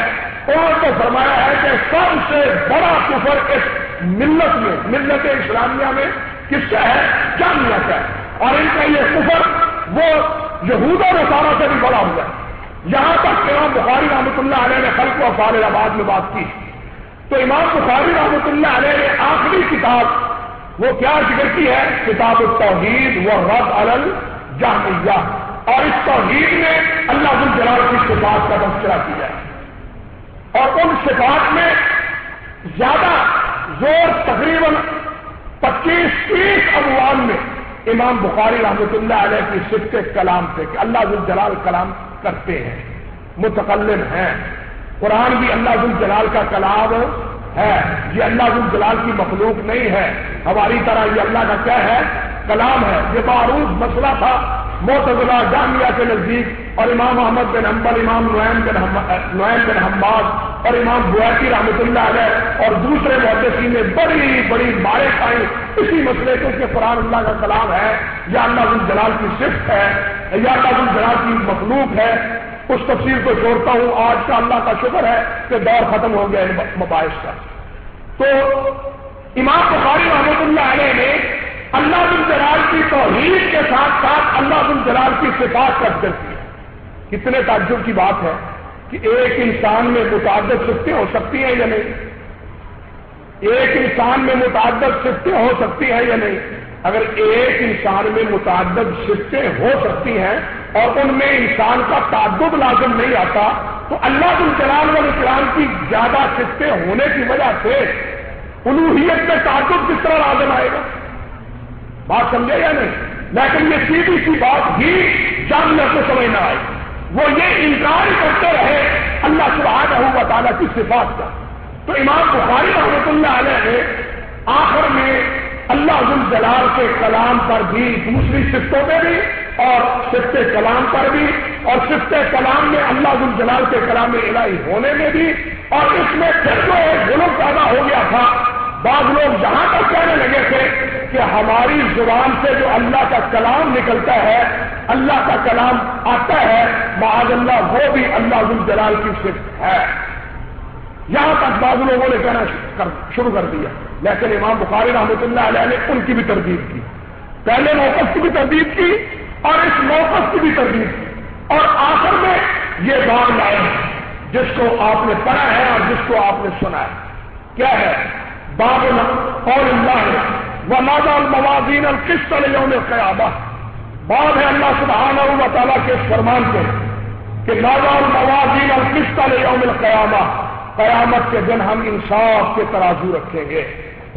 ہے کہ سب سے بڑا کفر اس ملت میں، ملت اسلامیہ میں کس کا ہے؟ جہمیہ کا ہے. اور ان کا یہ کفر وہ یہود و نصارہ سے بھی بڑا ہوا ہے. یہاں تک امام بخاری رحمۃ اللہ علیہ نے خلق و افعال العباد میں بات کی تو امام بخاری رحمۃ اللہ علیہ نے آخری کتاب وہ کیا ذکر کی ہے؟ کتاب التوحید و رد علی الجہمیہ. اور اس توحید میں اللہ ذو الجلال کی صفات کا تذکرہ کیا ہے. اور ان صفات میں زیادہ زور تقریباً 25-30 ابواب میں امام بخاری رحمۃ اللہ علیہ کی صفت کلام تھے کہ اللہ ذو الجلال کلام کرتے ہیں، متکلم ہیں. قرآن بھی اللہ ذو الجلال کا کلام ہے. یہ اللہ ذو الجلال کی مخلوق نہیں ہے ہماری طرح، یہ اللہ کا کیا ہے؟ کلام ہے. یہ معروف مسئلہ تھا معتزلہ جہمیہ کے نزدیک، اور امام احمد بن حنبل، امام نعیم بن حماد اور امام بویتی رحمۃ اللہ علیہ اور دوسرے محدثین نے بڑی بڑی مارے کھائی اسی مسئلے کو کہ قرآن اللہ کا کلام ہے یا اللہ ذو الجلال کی صفت ہے یا اللہ ذو الجلال کی مخلوق ہے. اس تفسیر کو چھوڑتا ہوں. آج کا اللہ کا شکر ہے کہ دور ختم ہو گیا ان مباحث کا. تو امام بخاری رحمۃ اللہ علیہ نے اللہ ذو الجلال کی توحید کے ساتھ ساتھ اللہ ذو الجلال کی صفات کا ذکر کیا. کتنے تعجب کی بات ہے کہ ایک انسان میں متعدد صفتیں ہو سکتی ہیں یا نہیں؟ ایک انسان میں متعدد صفتیں ہو سکتی ہیں یا نہیں؟ اگر ایک انسان میں متعدد صفتیں ہو سکتی ہیں اور ان میں انسان کا تعدد لازم نہیں آتا تو اللہ ذو الجلال والاکرام کی زیادہ صفتیں ہونے کی وجہ سے الوہیت میں تعدد کس طرح لازم آئے گا؟ بات سمجھے یا نہیں؟ لیکن یہ سیدھی سی بات بھی جامعہ کو سمجھ نہ آئی. وہ یہ انکار کرتے رہے اللہ سبحانہ و تعالیٰ کی صفات کا. تو امام بخاری رحمۃ اللہ علیہ نے آخر میں اللہ ذو الجلال کے کلام پر بھی، دوسری صفتوں میں بھی اور صفت کلام پر بھی، اور صفت کلام میں اللہ ذو الجلال کے کلام الہی ہونے میں بھی، اور اس میں پھر جو ایک غلط پیدا ہو گیا تھا. بعض لوگ یہاں تک کہنے لگے تھے کہ ہماری زبان سے جو اللہ کا کلام نکلتا ہے، اللہ کا کلام آتا ہے، معاذ اللہ وہ بھی اللہ ذو الجلال کی صفت ہے. یہاں تک بعض لوگوں نے کہنا شروع کر دیا. لیکن امام بخاری رحمۃ اللہ علیہ نے ان کی بھی تردید کی. پہلے موقف کی بھی تردید کی اور اس موقف کی بھی تردید کی، اور آخر میں یہ بات لائے جس کو آپ نے پڑھا ہے اور جس کو آپ نے سنا ہے. کیا ہے؟ باب قول اللہ ونادى الموازین القسط لیوم القیامہ. باب ہے اللہ سبحانہ و تعالیٰ کے اس فرمان سے کہ نادى الموازین القسط لیوم القیامہ، قیامت کے دن ہم انصاف کے ترازو رکھیں گے.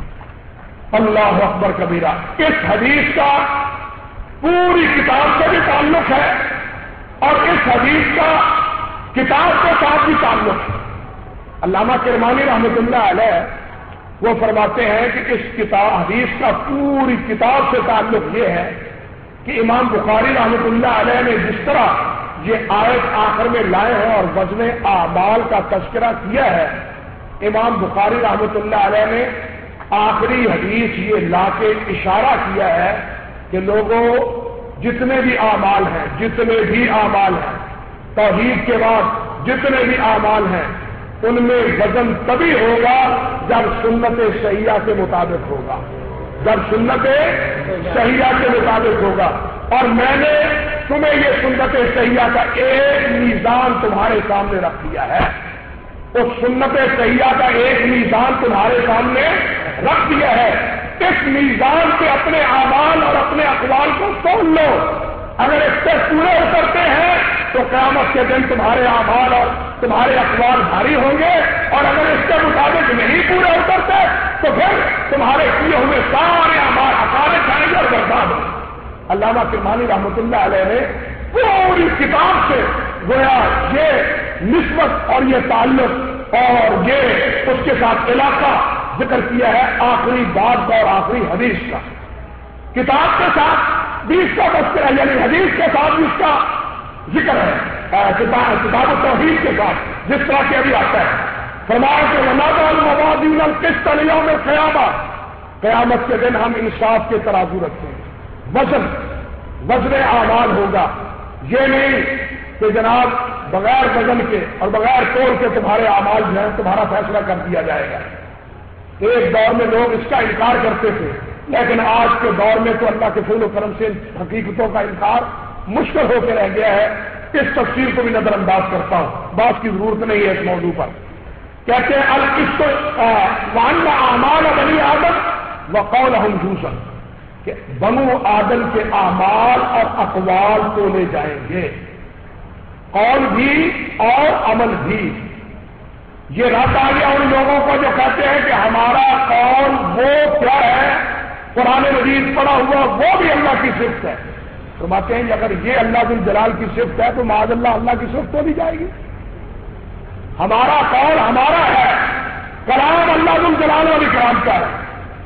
اللہ اکبر کبیرہ. اس حدیث کا پوری کتاب سے بھی تعلق ہے اور اس حدیث کا کتاب کے ساتھ بھی تعلق ہے. علامہ کرمانی رحمۃ اللہ علیہ وہ فرماتے ہیں کہ اس کتاب حدیث کا پوری کتاب سے تعلق یہ ہے کہ امام بخاری رحمۃ اللہ علیہ نے جس طرح یہ آیت آخر میں لائے ہیں اور وزن اعمال کا تذکرہ کیا ہے، امام بخاری رحمۃ اللہ علیہ نے آخری حدیث یہ لا کے اشارہ کیا ہے کہ لوگوں جتنے بھی اعمال ہیں توحید کے بعد جتنے بھی اعمال ہیں ان میں وزن تبھی ہوگا جب سنت صحیحہ کے مطابق ہوگا، جب سنت صحیحہ کے مطابق ہوگا. اور میں نے تمہیں یہ سنت صحیحہ کا ایک میزان تمہارے سامنے رکھ دیا ہے. اس سنت صحیحہ کا ایک میزان تمہارے سامنے رکھ دیا ہے. اس میزان پہ اپنے اعمال اور اپنے اقوال کو تول لو. اگر اس سے پورے اترتے ہیں تو قیامت کے دن تمہارے اعمال اور تمہارے اقوال بھاری ہوں گے، اور اگر اس کے مطابق نہیں پورے اترتے تو پھر تمہارے کیے ہوئے سارے اعمال اکارے جائیں گے اور برباد ہوں گے. علامہ کرمانی رحمۃ اللہ علیہ نے پوری کتاب سے گویا یہ نسبت اور یہ تعلق اور یہ اس کے ساتھ علاقہ ذکر کیا ہے آخری بات اور آخری حدیث کا. کتاب کے ساتھ بھی اس کا تذکرہ ہے، یعنی حدیث کے ساتھ بھی اس کا ذکر ہے، کتاب التوحید کے ساتھ جس طرح کے ابھی آتا ہے. فرمایا کہ ونادى الموازين القسط ليوم القيامة، قیامت کے دن ہم انصاف کے ترازو رکھیں گے، وزن اعمال ہوگا. یہ نہیں کہ جناب بغیر وزن کے اور بغیر تول کے تمہارے اعمال جو ہیں تمہارا فیصلہ کر دیا جائے گا. ایک دور میں لوگ اس کا انکار کرتے تھے، لیکن آج کے دور میں تو اللہ کے فضل و کرم سے حقیقتوں کا انکار مشکل ہو کے رہ گیا ہے. اس تفسیر کو بھی نظر انداز کرتا ہوں، بات کی ضرورت نہیں ہے اس موضوع پر. کہتے ہیں القسط وان اعمال بنی آدم وقولهم جوزا، کہ بنو آدم کے اعمال اور اقوال تولے جائیں گے، قول بھی اور عمل بھی. یہ رد آ گیا ان لوگوں کو جو کہتے ہیں کہ ہمارا قول وہ کیا ہے، قرآن مجید پڑھا ہوا وہ بھی اللہ کی صفت ہے. فرماتے ہیں اگر یہ اللہ ذو الجلال کی صفت ہے تو معاذ اللہ کی صفت تو نہیں جائے گی. ہمارا قول ہمارا ہے، کلام اللہ ذو الجلال والاکرام کا ہے،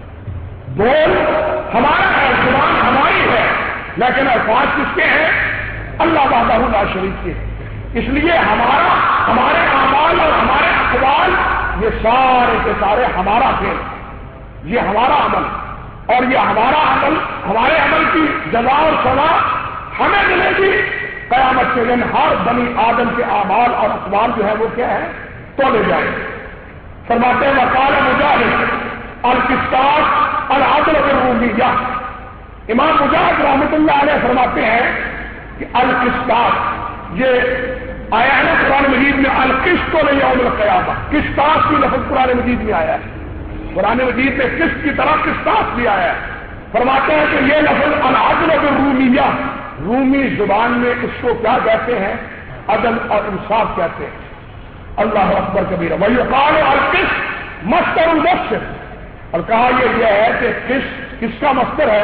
بول ہمارا ہے، زبان ہماری ہے، لیکن الفاظ کس کے ہیں؟ اللہ وحدہ لا شریک کے. اس لیے ہمارے اعمال اور ہمارے اقوال یہ سارے کے سارے ہمارا فعل، یہ ہمارا عمل، اور یہ ہمارا عمل، ہمارے عمل کی جزا اور سزا ہمیں ملے گی قیامت کے دن. ہر بنی آدم کے اعمال اور اقوال جو ہے وہ کیا ہے، تولے جائیں گے. فرماتے ہیں وقال مجاہد القسطاس العدل بالرومیہ. امام مجاہد رحمۃ اللہ علیہ فرماتے ہیں کہ القسطاس یہ آیا ہے نا قرآن مجید میں، القسط لیوم القیامہ، قسطاس کی لفظ قرآن مجید میں آیا ہے. قرآن مجید میں قسط کی طرح قسطاس بھی آیا ہے. فرماتے ہیں کہ یہ لفظ العدل بالرومیہ، رومی زبان میں اس کو کیا کہتے ہیں؟ عدل اور انصاف کہتے ہیں. اللہ اکبر کبیرہ. ویقال القسط مصدر المقسط، اور کہا یہ ہے کہ قسط کس کا مصدر ہے؟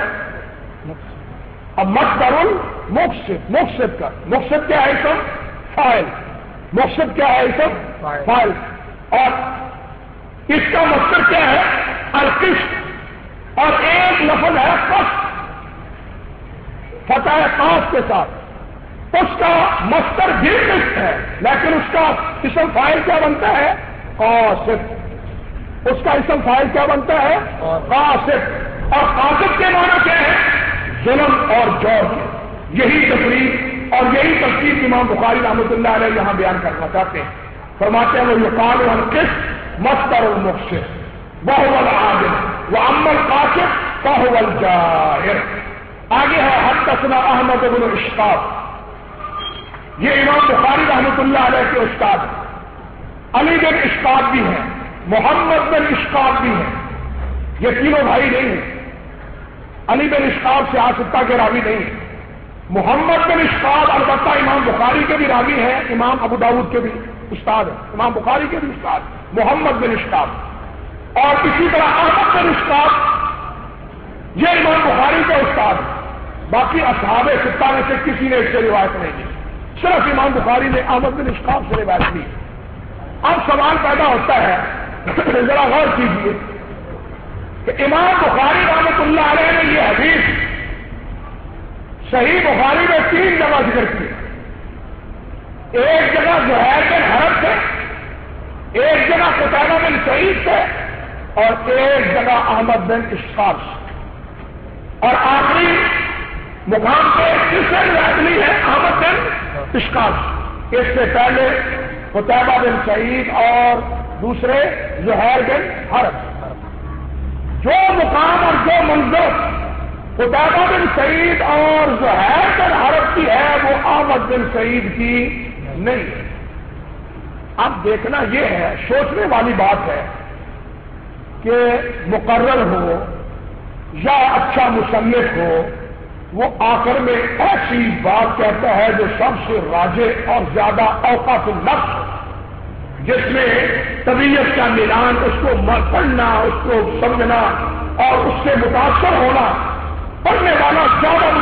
اب مصدر المقسط، مقسط کا مقسط کیا ہے؟ اسم فاعل. مقسط کیا ہے؟ اسم فاعل. اور اس کا مصدر کیا ہے؟ القسط. اور ایک لفظ ہے قسط، فتح قاف کے ساتھ. اس کا مصدر بھی قسط ہے، لیکن اس کا اسم فاعل کیا بنتا ہے؟ قاسط. اس کا اسم فاعل کیا بنتا ہے؟ قاسط. اور قاسط کے معنی کیا ہے؟ ظلم اور جور کے. یہی تفریق اور یہی تفسیر امام بخاری رحمۃ اللہ علیہ یہاں بیان کرنا چاہتے ہیں. فرماتے ہیں وہ یقال القسط مصدر المقسط وهو العادل واما القاسط فهو الجائر. آگے ہے حدثنا احمد بن اشقاق، یہ امام بخاری رحمۃ اللہ علیہ کے استاد علی بن اشقاق بھی ہیں، محمد بن اشقاق بھی ہیں. یہ تینوں بھائی نہیں ہیں. علی بن اشقاق سے آسکتا کے راوی نہیں ہیں. محمد بن اشقاق البتہ امام بخاری کے بھی راوی ہیں، امام ابو داؤد کے بھی استاد ہیں، امام بخاری کے بھی استاد محمد بن اشقاق. اور اسی طرح احمد بن اشقاق یہ امام بخاری کے استاد ہیں. باقی اصحاب ستہ میں سے کسی نے اس سے روایت نہیں کی، صرف امام بخاری نے احمد بن اشقاق سے روایت لی. اب سوال پیدا ہوتا ہے، ذرا غور کیجیے کہ امام بخاری رحمۃ اللہ علیہ نے یہ حدیث صحیح بخاری میں 3 جگہ ذکر کی. ایک جگہ زہیر بن حرب سے، ایک جگہ قتیبہ بن سعید سے، اور ایک جگہ احمد بن اشقاق سے. اور آخری مقام پہ کس سے روایت لی ہے؟ احمد بن اشقاق. اس سے پہلے قتیبہ بن سعید اور دوسرے زہیر بن حرب. جو مقام اور جو منظر قتیبہ بن سعید اور زہیر بن حرب کی ہے وہ احمد بن سعید کی نہیں ہے. اب دیکھنا یہ ہے، سوچنے والی بات ہے کہ مقرر ہو یا اچھا مصنف ہو، وہ آخر میں ایسی بات کہتا ہے جو سب سے راجح اور زیادہ اوقات النفس، جس میں طبیعت کا ملان، اس کو پڑھنا، اس کو سمجھنا اور اس سے متاثر ہونا، پڑھنے والا زیادہ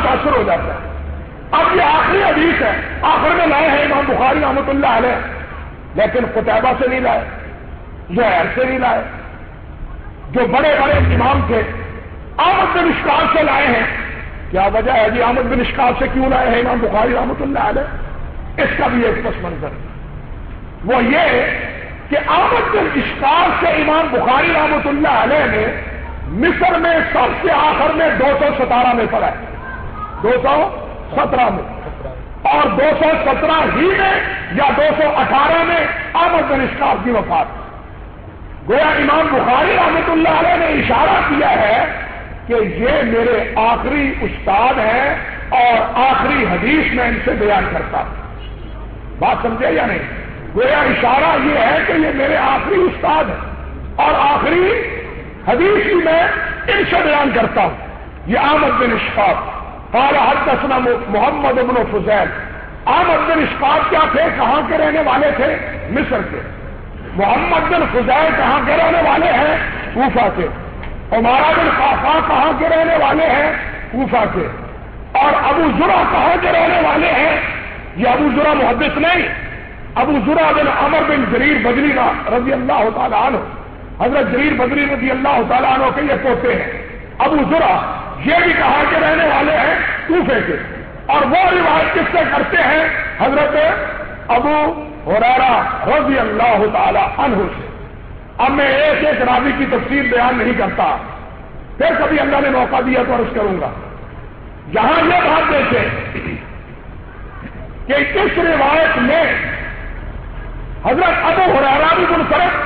متاثر ہو جاتا ہے. اب یہ آخری حدیث ہے, آخر میں لائے ہیں امام بخاری رحمۃ اللہ علیہ, لیکن قتیبہ سے نہیں لائے, زہیر سے نہیں لائے, جو بڑے بڑے امام تھے احمد بن اشکال سے لائے ہیں. کیا وجہ ہے جی احمد بن اشکال سے کیوں لائے ہیں امام بخاری رحمۃ اللہ علیہ؟ اس کا بھی ایک پس منظر ہے. وہ یہ کہ احمد بن اشکال سے امام بخاری رحمۃ اللہ علیہ نے مصر میں سب سے آخر میں 217 میں پڑھا ہے, 217 میں, اور 217 ہی میں یا 218 میں احمد بن اشکال کی وفات. گویا امام بخاری رحمۃ اللہ علیہ نے اشارہ کیا ہے کہ یہ میرے آخری استاد ہیں اور آخری حدیث میں ان سے بیان کرتا ہوں. بات سمجھے یا نہیں؟ گویا اشارہ یہ ہے کہ یہ میرے آخری استاد ہیں اور آخری حدیث بھی میں ان سے بیان کرتا ہوں. یہ احمد بن اشفاق قال حدثنا محمد بن فضیل. احمد بن اشفاق کیا تھے؟ کہاں کے رہنے والے تھے؟ مصر کے. محمد بن فضیل کہاں کے رہنے والے ہیں؟ کوفہ کے. عمارہ بن خاصا کہاں کے رہنے والے ہیں؟ کوفہ کے. اور ابو زرع کہاں کے رہنے والے ہیں؟ یہ ابو زرع محدث نہیں, ابو زرع بن عمر بن جریر بدری رضی اللہ تعالیٰ عنہ, حضرت جریر بدری رضی اللہ تعالیٰ عنہ کے یہ پوتے ہیں. ابو زرع یہ بھی کہاں کے رہنے والے ہیں؟ کوفے کے. اور وہ روایت کس سے کرتے ہیں؟ حضرت ابو ہریرہ رضی اللہ تعالیٰ عنہ سے. اب میں ایک ایک راوی کی تفصیل بیان نہیں کرتا, پھر کبھی اللہ نے موقع دیا تو عرض کروں گا. یہاں یہ بات دیکھیں کہ اس روایت میں حضرت ابو ہریرہ بھی منفرد,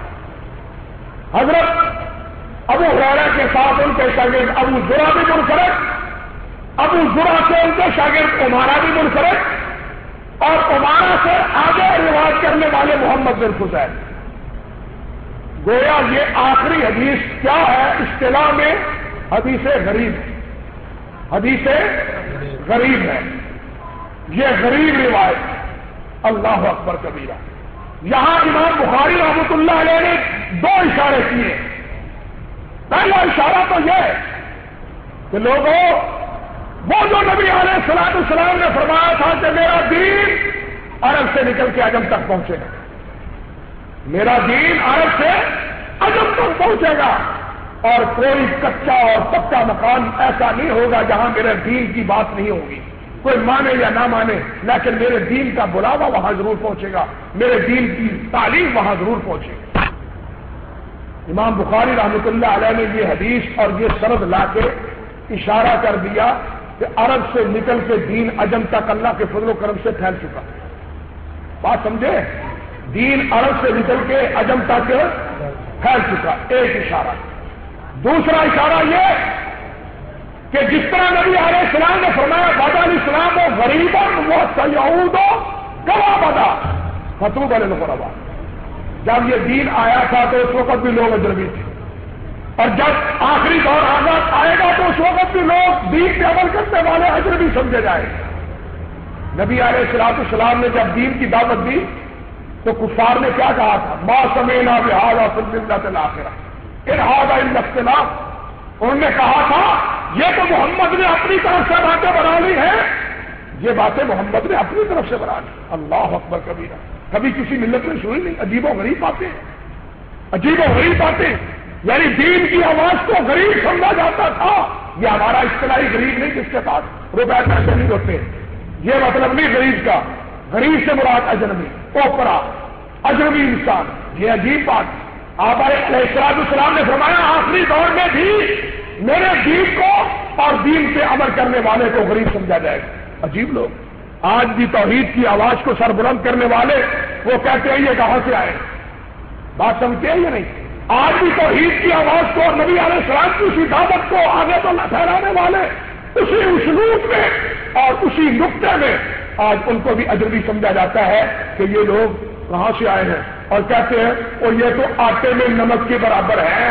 حضرت ابو ہریرہ کے ساتھ ان کے شاگرد ابو زرع بھی منفرد, ابو زرع سے ان کے شاگرد عمارہ بھی منفرد, اور عمارہ سے آگے روایت کرنے والے محمد بن فضیل. گویا یہ آخری حدیث کیا ہے اصطلاح میں؟ حدیث غریب. حدیث غریب ہے, یہ غریب روایت. اللہ اکبر کبیرہ. یہاں امام بخاری رحمۃ اللہ علیہ نے دو اشارے کیے. پہلا اشارہ تو یہ ہے کہ لوگوں, وہ جو نبی علیہ الصلوۃ والسلام نے فرمایا تھا کہ میرا دین عرب سے نکل کے عجم تک پہنچے گا, میرا دین عرب سے عجم تک پہنچے گا, اور کوئی کچا اور پکا مکان ایسا نہیں ہوگا جہاں میرے دین کی بات نہیں ہوگی. کوئی مانے یا نہ مانے, لیکن میرے دین کا بلاوا وہاں ضرور پہنچے گا, میرے دین کی تعلیم وہاں ضرور پہنچے گی. امام بخاری رحمۃ اللہ علیہ نے یہ حدیث اور یہ سند لا کے اشارہ کر دیا کہ عرب سے نکل کے دین عجم تک اللہ کے فضل و کرم سے پھیل چکا. بات سمجھے؟ دین عرب سے نکل کے عجم تک پھیل چکا. ایک اشارہ. دوسرا اشارہ یہ کہ جس طرح نبی علیہ السلام نے فرمایا بدا الاسلام و غریباً و سیعود کما بدا فتوب للغرباء. جب یہ دین آیا تھا تو اس وقت بھی لوگ اجنبی تھے, اور جب آخری دور آزاد آئے گا تو اس وقت بھی لوگ دین پہ عمل کرنے والے اجنبی سمجھے جائیں گے. نبی علیہ السلام نے جب دین کی دعوت دی تو کفار نے کیا کہا تھا؟ ما سمعنا بہذا فی الملۃ الاخرہ ان ھذا الا اختلاف. انہوں نے کہا تھا یہ تو محمد نے اپنی طرف سے باتیں بنا لی ہیں, یہ باتیں محمد نے اپنی طرف سے بنا لی. اللہ اکبر کبیرہ. کبھی کسی ملت میں سنی نہیں. عجیب و غریب باتیں, عجیب و غریب باتیں. یعنی دین کی آواز کو غریب سمجھا جاتا تھا. یہ ہمارا اصطلاحی غریب نہیں جس کے پاس روپے پیسے نہیں ہوتے, یہ مطلب نہیں غریب کا. غریب سے مراد اجنبی, اوپرا, اجنبی انسان. یہ عجیب بات. آپ علیہ السلام نے فرمایا آخری دور میں بھی میرے دین کو اور دین پہ عمل کرنے والے کو غریب سمجھا جائے گا. عجیب لوگ. آج بھی توحید کی آواز کو سربلند کرنے والے وہ کہتے ہیں یہ کہاں سے آئے. بات سمجھتے ہیں یا نہیں؟ آج بھی توحید کی آواز کو اور نبی علیہ السلام کی اسی دعوت کو آگے تو پھیلانے والے اسی اسلوب میں اور اسی نقطے میں آج ان کو بھی اجنبی سمجھا جاتا ہے کہ یہ لوگ کہاں سے آئے ہیں, اور کہتے ہیں اور یہ تو آٹے میں نمک کے برابر ہے.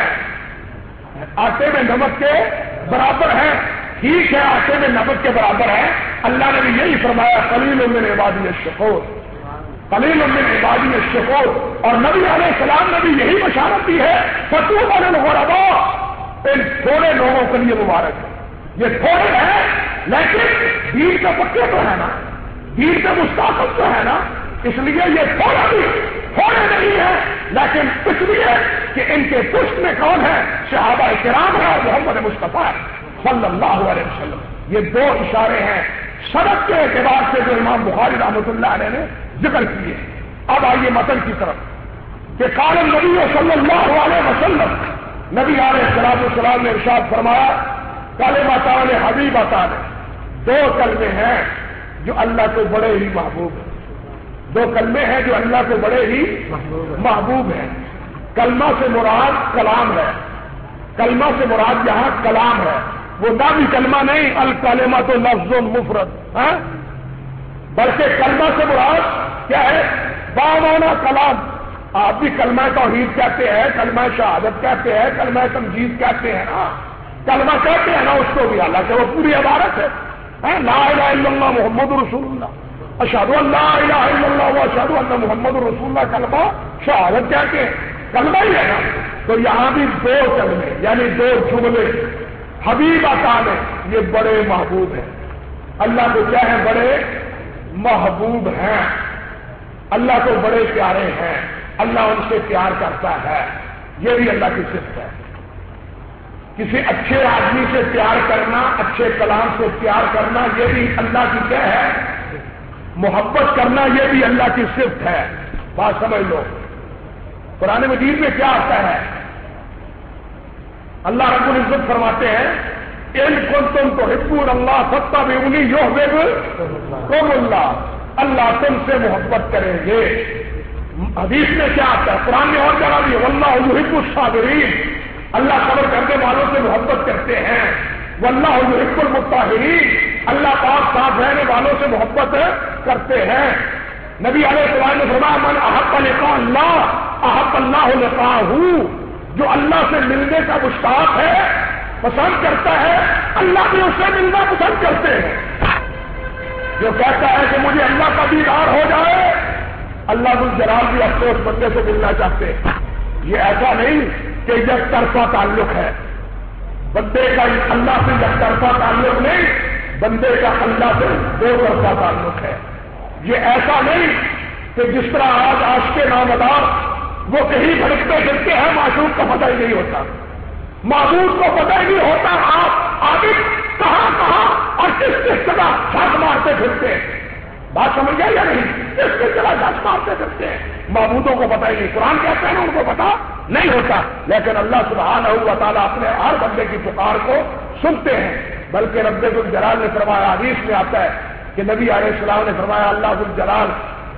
آٹے میں نمک کے برابر ہے. ٹھیک ہے, آٹے میں نمک کے برابر ہے. اللہ نے بھی یہی فرمایا قلیل من عبادی الشکور, قلیل من عبادی الشکور. اور نبی علیہ السلام نے بھی یہی بشارت دی ہے فطوبی للغرباء. ان تھوڑے لوگوں کے لیے مبارک ہے. یہ تھوڑے ہیں لیکن دین کے پکے تو ہے نا، دین کے مستقل تو ہے نا، اس لیے یہ تھوڑا بھی تھوڑے نہیں ہے، لیکن اس لیے کہ ان کے پشت میں کون ہے؟ صحابہ کرام ہے اور محمد مصطفیٰ صلی اللہ علیہ وسلم. یہ دو اشارے ہیں سبق کے اعتبار سے جو امام بخاری رحمۃ اللہ علیہ نے ذکر کیے. اب آئیے متن کی طرف کہ قال النبی صلی اللہ علیہ وسلم، نبی علیہ السلام نے ارشاد فرمایا کلمتان حبیبتان، دو کلمے ہیں جو اللہ کو بڑے ہی محبوب ہیں. دو کلمے ہیں جو اللہ کو بڑے ہی محبوب ہیں. کلمہ سے مراد کلام ہے، کلمہ سے مراد یہاں کلام ہے، وہ دعوی کلمہ نہیں الکلمۃ لفظ مفرد، بلکہ کلمہ سے مراد کیا ہے؟ بامعنی کلام. آپ بھی کلمہ توحید کہتے ہیں، کلمہ شہادت کہتے ہیں، کلمہ تمجید کہتے ہیں نا، کلمہ کہتے ہیں نا اس کو بھی، اللہ کہ وہ پوری عبارت ہے. لا الہ الا اللہ محمد رسول اللہ، اشہد ان لا الہ الا اللہ و اشہد ان محمد رسول اللہ، کلمہ شہادت کہتے ہیں، کلمہ ہی ہے نا. تو یہاں بھی دو کلمے یعنی دو جملے حبیبتان، یہ بڑے محبوب ہیں. اللہ کو کیا ہے؟ بڑے محبوب ہیں، اللہ کو بڑے پیارے ہیں، اللہ ان سے پیار کرتا ہے. یہ بھی اللہ کی صفت ہے. کسی اچھے آدمی سے پیار کرنا، اچھے کلام سے پیار کرنا، یہ بھی اللہ کی کیا ہے؟ محبت کرنا، یہ بھی اللہ کی صفت ہے. بات سمجھ لو. قرآن مجید میں کیا آتا ہے؟ اللہ رب العزت فرماتے ہیں ان کنتم تحبون اللہ فاتبعونی یحببکم اللہ، اللہ تم سے محبت کریں گے. حدیث میں کیا آتا ہے؟ قرآن میں اور جگہ بھی واللہ یحب الصابرین، اللہ صبر کرنے والوں سے محبت کرتے ہیں. واللہ یحب المطہرین، اللہ پاک صاف رہنے والوں سے محبت کرتے ہیں. نبی علیہ السلام نے فرمایا من احب لقاء اللہ احب اللہ لقاءہ، جو اللہ سے ملنے کا مشتاق ہے، پسند کرتا ہے، اللہ بھی اس سے ملنا پسند کرتے ہیں. جو کہتا ہے کہ مجھے اللہ کا دیدار ہو جائے، اللہ ذوالجلال بھی افسوس بندے سے ملنا چاہتے ہیں. یہ ایسا نہیں کہ یک طرفہ تعلق ہے، بندے کا اللہ سے یک طرفہ تعلق نہیں، بندے کا اللہ سے دو طرفہ تعلق ہے. یہ ایسا نہیں کہ جس طرح آج عاشق نامدار وہ کہیں بھٹکتے پھرتے ہیں، معشوق کا پتہ ہی نہیں ہوتا، معبود کو پتہ ہی نہیں ہوتا آپ عابد کہاں کہاں اور کس کس طرح چھاپ مارتے پھرتے ہیں. بات سمجھ گئے یا نہیں؟ کس کس طرح چھاپ مارتے پھرتے ہیں، معبودوں کو پتہ ہی نہیں. قرآن کہتے ہیں ان کو پتہ نہیں ہوتا، لیکن اللہ سبحانہ و تعالیٰ اپنے ہر بندے کی پکار کو سنتے ہیں. بلکہ رب ذوالجلال نے فرمایا، حدیث میں آتا ہے کہ نبی علیہ السلام نے فرمایا اللہ ذوالجلال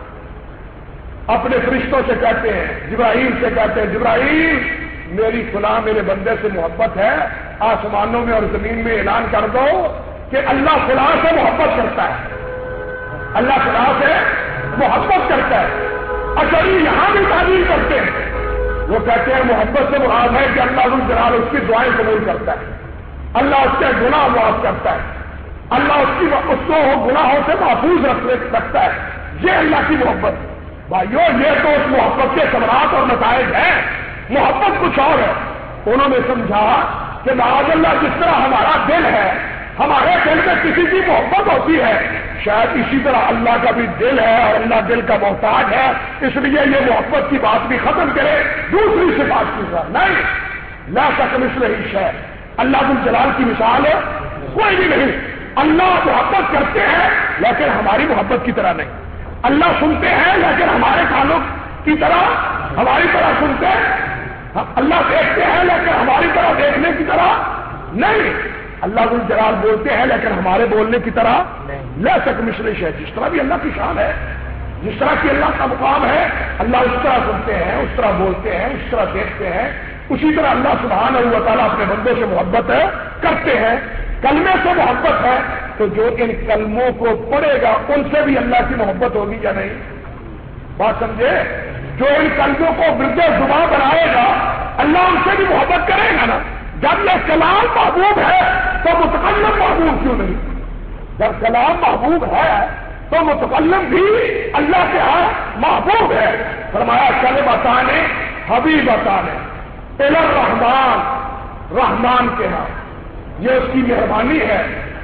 اپنے فرشتوں سے کہتے ہیں، جبرائیل سے کہتے ہیں جبرائیل میری فلاں میرے بندے سے محبت ہے، آسمانوں میں اور زمین میں اعلان کر دو کہ اللہ فلاں سے محبت کرتا ہے، اللہ فلاں سے محبت کرتا ہے. اشعری یہاں بھی تعبیر کرتے ہیں، وہ کہتے ہیں محبت سے مراد ہے کہ اللہ ذوالجلال اس کی دعائیں قبول کرتا ہے، اللہ اس کے گناہ معاف کرتا ہے، اللہ اس کو گناہوں سے محفوظ رکھتا ہے. یہ اللہ کی محبت. بھائیو یہ تو اس محبت کے ثمرات اور نتائج ہیں. محبت کچھ اور ہے. انہوں نے سمجھا کہ معاذ اللہ جس طرح ہمارا دل ہے، ہمارے دل میں کسی کی محبت ہوتی ہے، شاید اسی طرح اللہ کا بھی دل ہے اور اللہ دل کا محتاج ہے، اس لیے یہ محبت کی بات بھی ختم کرے، دوسری صفات کی ذات نہیں. لا کمثلہ شیء، اللہ ذوالجلال کی مثال ہے کوئی بھی نہیں. اللہ محبت کرتے ہیں لیکن ہماری محبت کی طرح نہیں. اللہ سنتے ہیں لیکن ہمارے کانوں کی طرح ہماری طرح سنتے ہیں. اللہ دیکھتے ہیں لیکن ہماری طرح دیکھنے کی طرح نہیں. اللہ ذوالجلال بولتے ہیں لیکن ہمارے بولنے کی طرح لا کمثلہ شیء. جس طرح بھی اللہ کی شان ہے، جس طرح کی اللہ کا مقام ہے، اللہ اس طرح سنتے ہیں، اس طرح بولتے ہیں، اس طرح دیکھتے ہیں. اسی طرح اللہ سبحانہ و تعالیٰ اپنے بندوں سے محبت کرتے ہیں. کلمے سے محبت ہے تو جو ان کلموں کو پڑھے گا ان سے بھی اللہ کی محبت ہوگی یا نہیں؟ بات سمجھے؟ جو ان کلموں کو برد زباں بنائے گا اللہ ان سے بھی محبت کرے گا نا. جب یہ کلام محبوب ہے تو متکلم محبوب کیوں نہیں؟ جب کلام محبوب ہے تو متکلم بھی اللہ کے ہاں محبوب ہے. فرمایا کلمتان حبیبتان الی الرحمن، رحمان کے ہاں. یہ اس کی مہربانی ہے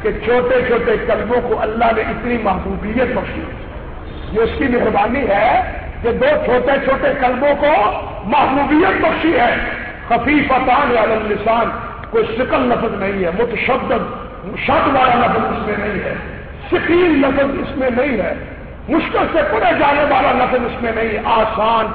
کہ چھوٹے چھوٹے کلموں کو اللہ نے اتنی محبوبیت بخشی. یہ اس کی مہربانی ہے کہ دو چھوٹے چھوٹے کلموں کو محبوبیت بخشی ہے. خفیفتان علی اللسان، کوئی ثقل لفظ نہیں ہے، متشدد شد والا لفظ اس میں نہیں ہے، ثقیل لفظ اس میں نہیں ہے، مشکل سے پڑھے جانے والا لفظ اس میں نہیں ہے، آسان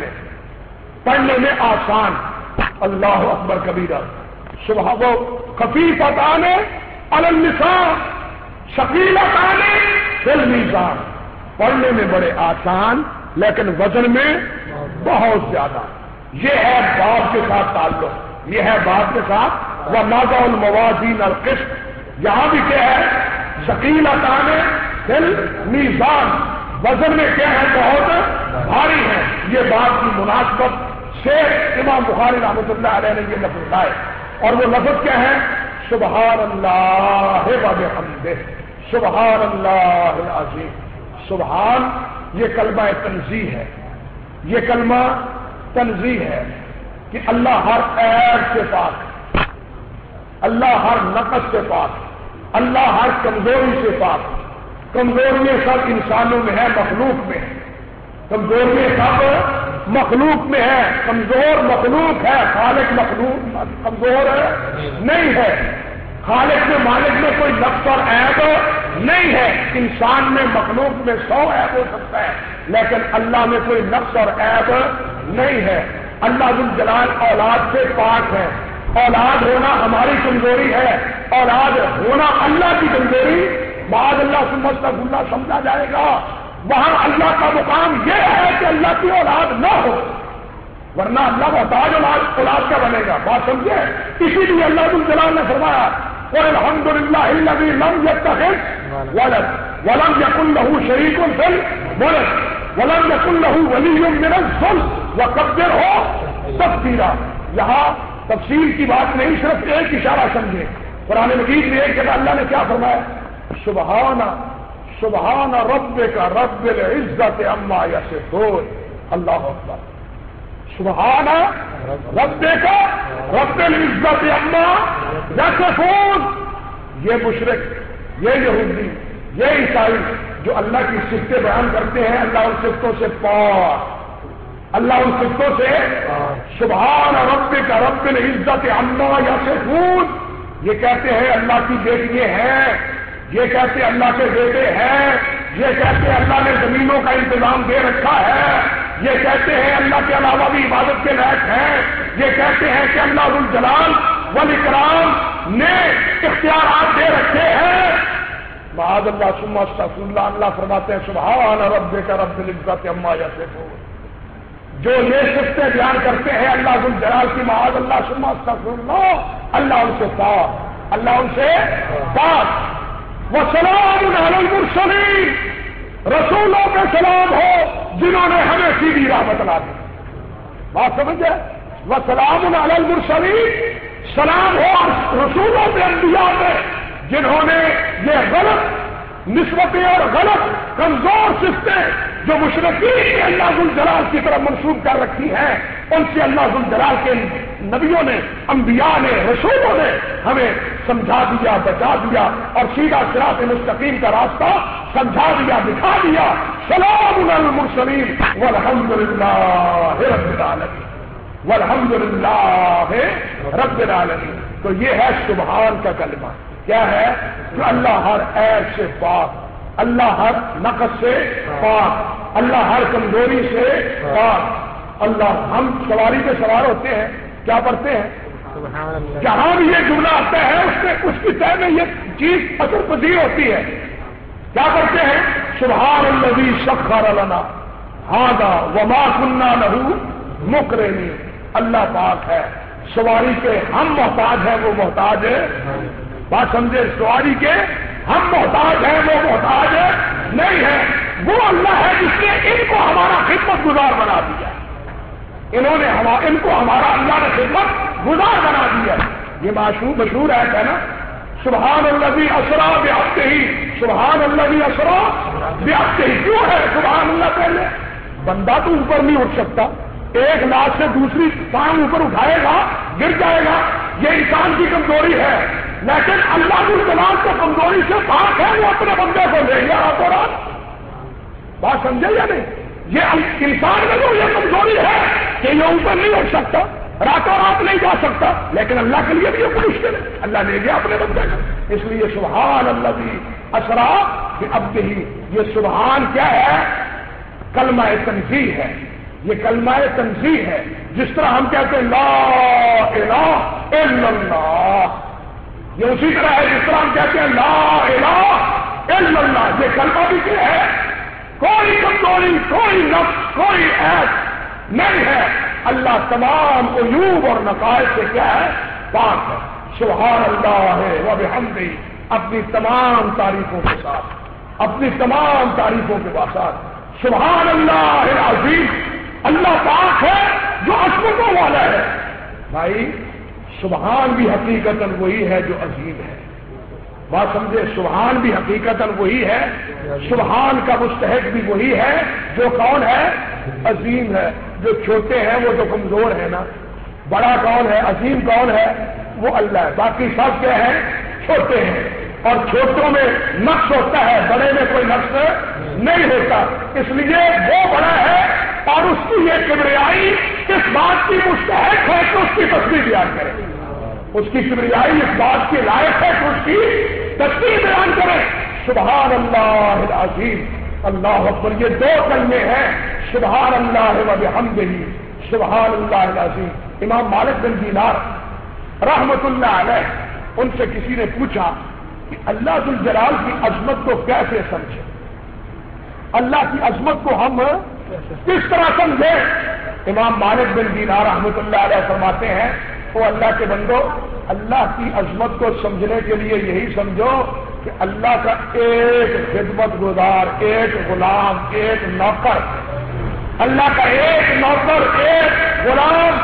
پڑھنے میں آسان. اللہ اکبر کبیرہ. سبحان وہ خفیفتان علی اللسان ثقیلتان فی المیزان، پڑھنے میں بڑے آسان لیکن وزن میں بہت زیادہ. یہ ہے باب کے ساتھ تعلق، یہ ہے باب کے ساتھ. وَنَضَعُ الْمَوَازِينَ الْقِسْطَ، یہاں بھی کیا ہے؟ ثقیلتان فی المیزان، وزن میں کیا ہے؟ بہت بھاری ہے. یہ بات کی مناسبت سے امام بخاری رحمۃ اللہ علیہ نے یہ لفظ لائے، اور وہ لفظ کیا ہے؟ سبحان اللہ وبحمدہ، سبحان اللہ العظیم. سبحان یہ کلمہ تنزیہ ہے، یہ کلمہ تنزیہ ہے کہ اللہ ہر عیب سے پاک، اللہ ہر نقص سے پاک، اللہ ہر کمزوری سے پاک. کمزوریاں سب انسانوں میں ہے، مخلوق میں ہے. کمزوریاں سب مخلوق میں ہے، کمزور مخلوق ہے، خالق مخلوق کمزور نہیں ہے. خالق میں مالک میں کوئی نقص اور عیب نہیں ہے. انسان میں مخلوق میں 100 عیب ہو سکتا ہے لیکن اللہ میں کوئی نقص اور عیب نہیں ہے. اللہ ذو الجلال اولاد سے پاک ہے. اولاد ہونا ہماری کمزوری ہے، اولاد ہونا اللہ کی کمزوری بعد اللہ سمجھتا اللہ سمجھا جائے گا. وہاں اللہ کا مقام یہ ہے کہ اللہ کی اولاد نہ ہو، ورنہ اللہ محتاج اولاد کا بنے گا. بات سمجھے؟ اسی لیے اللہ ذو الجلال نے فرمایا قل الحمد للہ الذی لم یتخذ ولد ولم یکن لہ شریک فی الملک ولم یکن لہ ولی من الذل وکبرہ تکبیرا. یہاں تفصیل کی بات نہیں، صرف ایک اشارہ سمجھے. قرآن مجید میں ایک جگہ اللہ نے کیا فرمایا؟ سبحان ربک رب العزت عما یصفون. اللہ اکبر. سبحان ربک رب العزت عما یصفون. یہ مشرک، یہ یہودی، یہ عیسائی جو اللہ کی صفتیں بیان کرتے ہیں، اللہ ان صفتوں سے پاک، اللہ ان صفتوں سے سبحان ربک رب العزت عما یصفون. یہ کہتے ہیں اللہ کی بیٹیاں ہیں، یہ کہتے اللہ کے بیٹے ہیں، یہ کہتے اللہ نے زمینوں کا انتظام دے رکھا ہے، یہ کہتے ہیں اللہ کے علاوہ بھی عبادت کے لائق ہیں، یہ کہتے ہیں کہ اللہ ذو الجلال والاکرام نے اختیارات دے رکھے ہیں. معاذ اللہ ثم استغفر اللہ. اللہ فرماتے ہیں سبحان ربک رب العزت عما یصفون. جو یہ صفتیں بیان کرتے ہیں اللہ ذو الجلال کی، معاذ اللہ ثم استغفر اللہ، اللہ ان سے پاک، اللہ ان سے پاک. وسلام علی المرسلین، رسولوں پہ سلام ہو جنہوں نے ہمیں سیدھی راہ بتلا دی. بات سمجھے؟ وسلام علی المرسلین، سلام ہو رسولوں پہ، انبیاء پہ جنہوں نے یہ غلط نسبتیں اور غلط کمزور صفتیں جو مشرکین نے اللہ ذو الجلال کی طرف منسوب کر رکھی ہیں، ان سے اللہ ذو الجلال کے نبیوں نے، انبیاء نے، رسولوں نے ہمیں سمجھا دیا، بچا دیا اور سیدھا صراط مستقیم کا راستہ سمجھا دیا، دکھا دیا. سلام علی المرسلین والحمد للہ رب العالمین، والحمد للہ رب العالمین. تو یہ ہے سبحان کا کلمہ. کیا ہے؟ کہ اللہ ہر عیب سے پاک، اللہ ہر نقص سے پاک، اللہ ہر کمزوری سے پاک. اللہ، ہم سواری پہ سوار ہوتے ہیں، کیا پڑھتے ہیں؟ جہاں بھی یہ جملہ آتا ہے اس کی طے میں یہ چیز اثر پذیر ہوتی ہے. کیا کرتے ہیں؟ سبحان الذی سخر لنا ھذا وما كنا له مقرنین. اللہ پاک ہے، سواری کے ہم محتاج ہیں، وہ محتاج ہے. بات سمجھے؟ سواری کے ہم محتاج ہیں، وہ محتاج نہیں ہے. وہ اللہ ہے جس نے ان کو ہمارا خدمت گزار بنا دیا. ان کو ہمارا اللہ نے خدمت گزار بنا دیا. یہ مشہور ہے نا، سبحان الذی اسریٰ بعبدہ، سبحان الذی اسریٰ بعبدہ. کیوں ہے سبحان اللہ پہلے؟ بندہ تو اوپر نہیں اٹھ سکتا، ایک لاکھ سے دوسری ٹانگ اوپر اٹھائے گا گر جائے گا. یہ انسان کی کمزوری ہے. لیکن اللہ الجلال کو کمزوری سے پاک ہے، وہ اپنے بندے کو لے گیا راتوں رات. بات سمجھے یا نہیں؟ یہ انسان میں تو یہ کمزوری ہے کہ یہ اوپر نہیں اٹھ سکتا، راتوں رات نہیں جا سکتا، لیکن اللہ کے لیے بھی یہ مشکل ہے، اللہ لے گیا اپنے بندے کو. اس لیے سبحان الذی اسرا بعبدہ، یہ سبحان کیا ہے؟ کلمہ تنزیہ ہے. یہ کلمہ تنزیہ ہے. جس طرح ہم کہتے ہیں لا الہ الا اللہ، یہ اسی طرح ہے جس طرح ہم کہتے ہیں لا الہ الا اللہ. یہ کلمہ بھی کیا ہے؟ کوئی کمزوری، کوئی نقص، کوئی عیب نہیں ہے. اللہ تمام عیوب اور نقائص سے کیا ہے؟ پاک ہے. سبحان اللہ و بحمدہ، اپنی تمام تعریفوں کے ساتھ، اپنی تمام تعریفوں کے ساتھ. سبحان اللہ العظیم، اللہ پاک ہے جو عظمتوں والا ہے. بھائی سبحان بھی حقیقتاً وہی ہے جو عظیم ہے. بات سمجھے؟ سبحان بھی حقیقتاً وہی ہے، سبحان کا مستحق بھی وہی ہے جو کون ہے؟ عظیم ہے. جو چھوٹے ہیں وہ تو کمزور ہے نا. بڑا کون ہے؟ عظیم کون ہے؟ وہ اللہ ہے. باقی سب کیا ہیں؟ چھوٹے ہیں. اور چھوٹوں میں نقص ہوتا ہے، بڑے میں کوئی نقص نہیں ہوتا. اس لیے وہ بڑا ہے اور اس کی یہ کبریائی اس بات کی مستحق ہے کہ اس کی تصویر بیان کرے. اس کی کبریائی اس بات کے لائق ہے کہ اس کی تصویر بیان کرے. سبحان اللہ العظیم، اللہ اکبر. یہ دو کلمے ہیں، سبحان اللہ و بحمدہ، سبحان اللہ العظیم. امام مالک بن دینار رحمت اللہ علیہ، ان سے کسی نے پوچھا کہ اللہ ذو الجلال کی عظمت کو کیسے سمجھے، اللہ کی عظمت کو ہم کس طرح سمجھیں؟ امام مالک بن دینار رحمت اللہ علیہ فرماتے ہیں، وہ اللہ کے بندو، اللہ کی عظمت کو سمجھنے کے لیے یہی سمجھو کہ اللہ کا ایک خدمت گزار، ایک غلام، ایک نوکر، اللہ کا ایک نوکر، ایک غلام،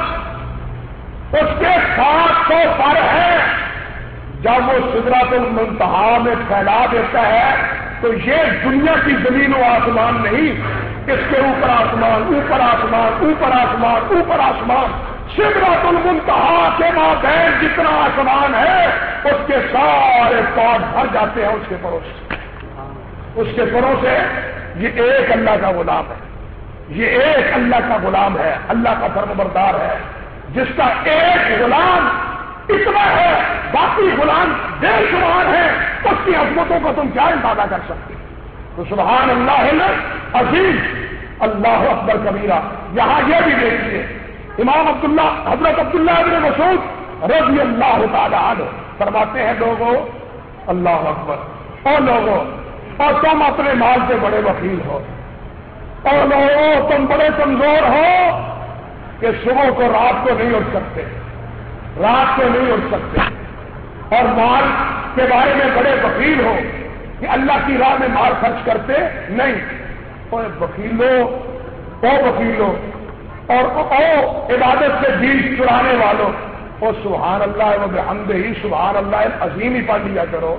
اس کے 700 پر ہے. جب وہ سدرۃ المنتہا میں پھیلا دیتا ہے تو یہ دنیا کی زمین و آسمان نہیں، اس کے اوپر آسمان، اوپر آسمان، اوپر آسمان، اوپر آسمان. سدرۃ المنتہا کے مابین جتنا آسمان ہے اس کے سارے پاٹ بھر جاتے ہیں اس کے پروں سے. اس کے پروں سے یہ ایک اللہ کا غلام ہے، یہ ایک اللہ کا غلام ہے، اللہ کا فرمانبردار ہے، جس کا ایک غلام اتنا ہے، باقی غلام بے شمار ہے. اس کی عظمتوں کو تم کیا اندازہ کر سکتے؟ تو سبحان اللہ عظیم، اللہ اکبر کبیرہ. یہاں یہ بھی دیکھیے، امام عبداللہ حضرت عبداللہ ابن مسعود رضی اللہ تعالی عنہ فرماتے ہیں، لوگوں اللہ اکبر، اور لوگوں، اور تم اپنے مال سے بڑے وکیل ہو، اور لوگوں تم بڑے کمزور ہو کہ صبح کو رات کو نہیں اٹھ سکتے، رات کو نہیں اٹھ سکتے، اور مال کے بارے میں بڑے وکیل ہو کہ اللہ کی راہ میں مال خرچ کرتے نہیں. اور وکیلوں، او وکیلوں، اور عبادت سے دین چرانے والوں، اور سبحان اللہ و بحمدہ ہی، سبحان اللہ العظیم ہی پڑھ لیا کرو.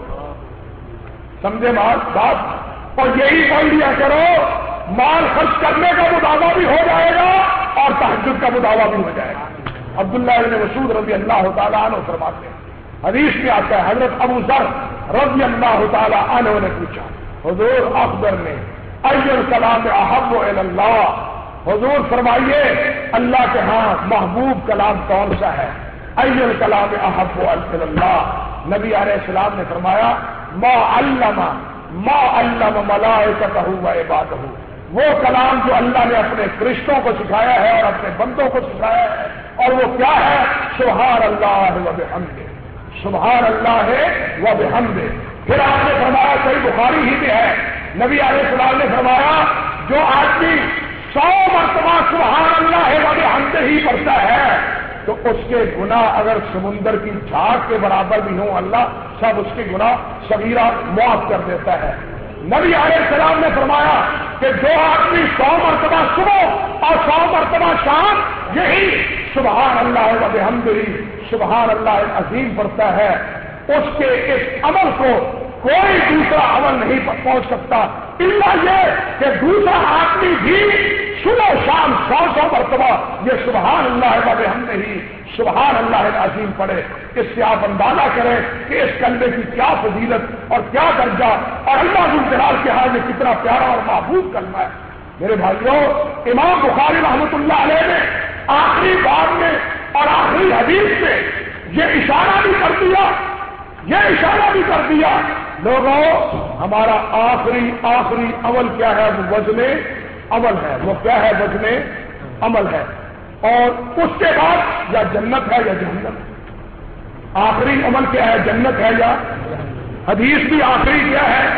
سمجھے بات؟ اور یہی پڑھ لیا کرو، مال خرچ کرنے کا مداوع بھی ہو جائے گا اور تہجد کا مداوع بھی ہو جائے گا. عبداللہ ابن مسعود رضی اللہ تعالیٰ عنہ فرماتے ہیں، حدیث میں آتا ہے، حضرت ابو ذر رضی اللہ تعالیٰ عنہ نے پوچھا، حضور اکبر نے ای الکلام احب الی اللہ، حضور فرمائیے اللہ کے ہاں محبوب کلام کون سا ہے؟ ای الکلام احب الی اللہ. نبی علیہ السلام نے فرمایا، ما علم ملائکتہ و عبادہ، وہ کلام جو اللہ نے اپنے فرشتوں کو سکھایا ہے اور اپنے بندوں کو سکھایا ہے. اور وہ کیا ہے؟ سبحان اللہ و بحمدہ، سبحان اللہ و بحمدہ. پھر آپ نے فرمایا، صحیح بخاری ہی میں ہے، نبی علیہ السلام نے فرمایا، جو آدمی 100 مرتبہ سبحان اللہ و بحمدہ ہی پڑھتا ہے تو اس کے گناہ اگر سمندر کی جھاگ کے برابر بھی ہوں، اللہ سب اس کے گناہ صغیرہ معاف کر دیتا ہے. نبی علیہ السلام نے فرمایا کہ جو آدمی 100 مرتبہ صبح اور 100 مرتبہ شام یہی سبحان اللہ و بحمدہ، سبحان اللہ العظیم پڑھتا ہے، اس کے اس عمل کو کوئی دوسرا عمل نہیں پہنچ سکتا، الا یہ کہ دوسرا آدمی بھی صبح و شام 100 مرتبہ یہ سبحان اللہ وبحمدہ سبحان اللہ العظیم پڑھے. اس سے آپ اندازہ کریں کہ اس کلمے کی کیا فضیلت اور کیا درجہ اور اللہ ذو الجلال کے ہاں یہ کتنا پیارا اور محبوب کلمہ ہے. میرے بھائیوں، امام بخاری رحمۃ اللہ علیہ نے آخری باب میں اور آخری حدیث میں یہ اشارہ بھی کر دیا لوگوں، ہمارا آخری عمل کیا ہے؟ وہ وزن عمل ہے. وہ کیا ہے؟ وزن عمل ہے. اور اس کے بعد یا جنت ہے یا جہنم. آخری عمل کیا ہے؟ جنت ہے یا حدیث بھی آخری کیا ہے؟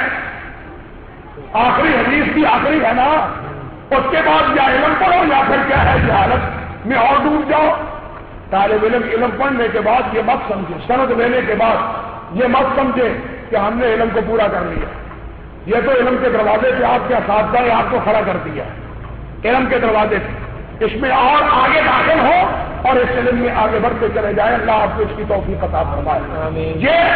آخری حدیث بھی آخری ہے نا. اس کے بعد یا علم پڑھو یا پھر کیا ہے؟ جہالت میں اور ڈوب جاؤ. طالب علم پڑھنے کے بعد یہ مت سمجھے، سند لینے کے بعد یہ مت سمجھے کہ ہم نے علم کو پورا کر لیا. یہ تو علم کے دروازے پہ آپ کے اساتذہ نے آپ کو کھڑا کر دیا علم کے دروازے پہ. اس میں اور آگے داخل ہو اور اس علم میں آگے بڑھتے چلے جائیں. اللہ آپ کو اس کی توفیق عطا فرمائے.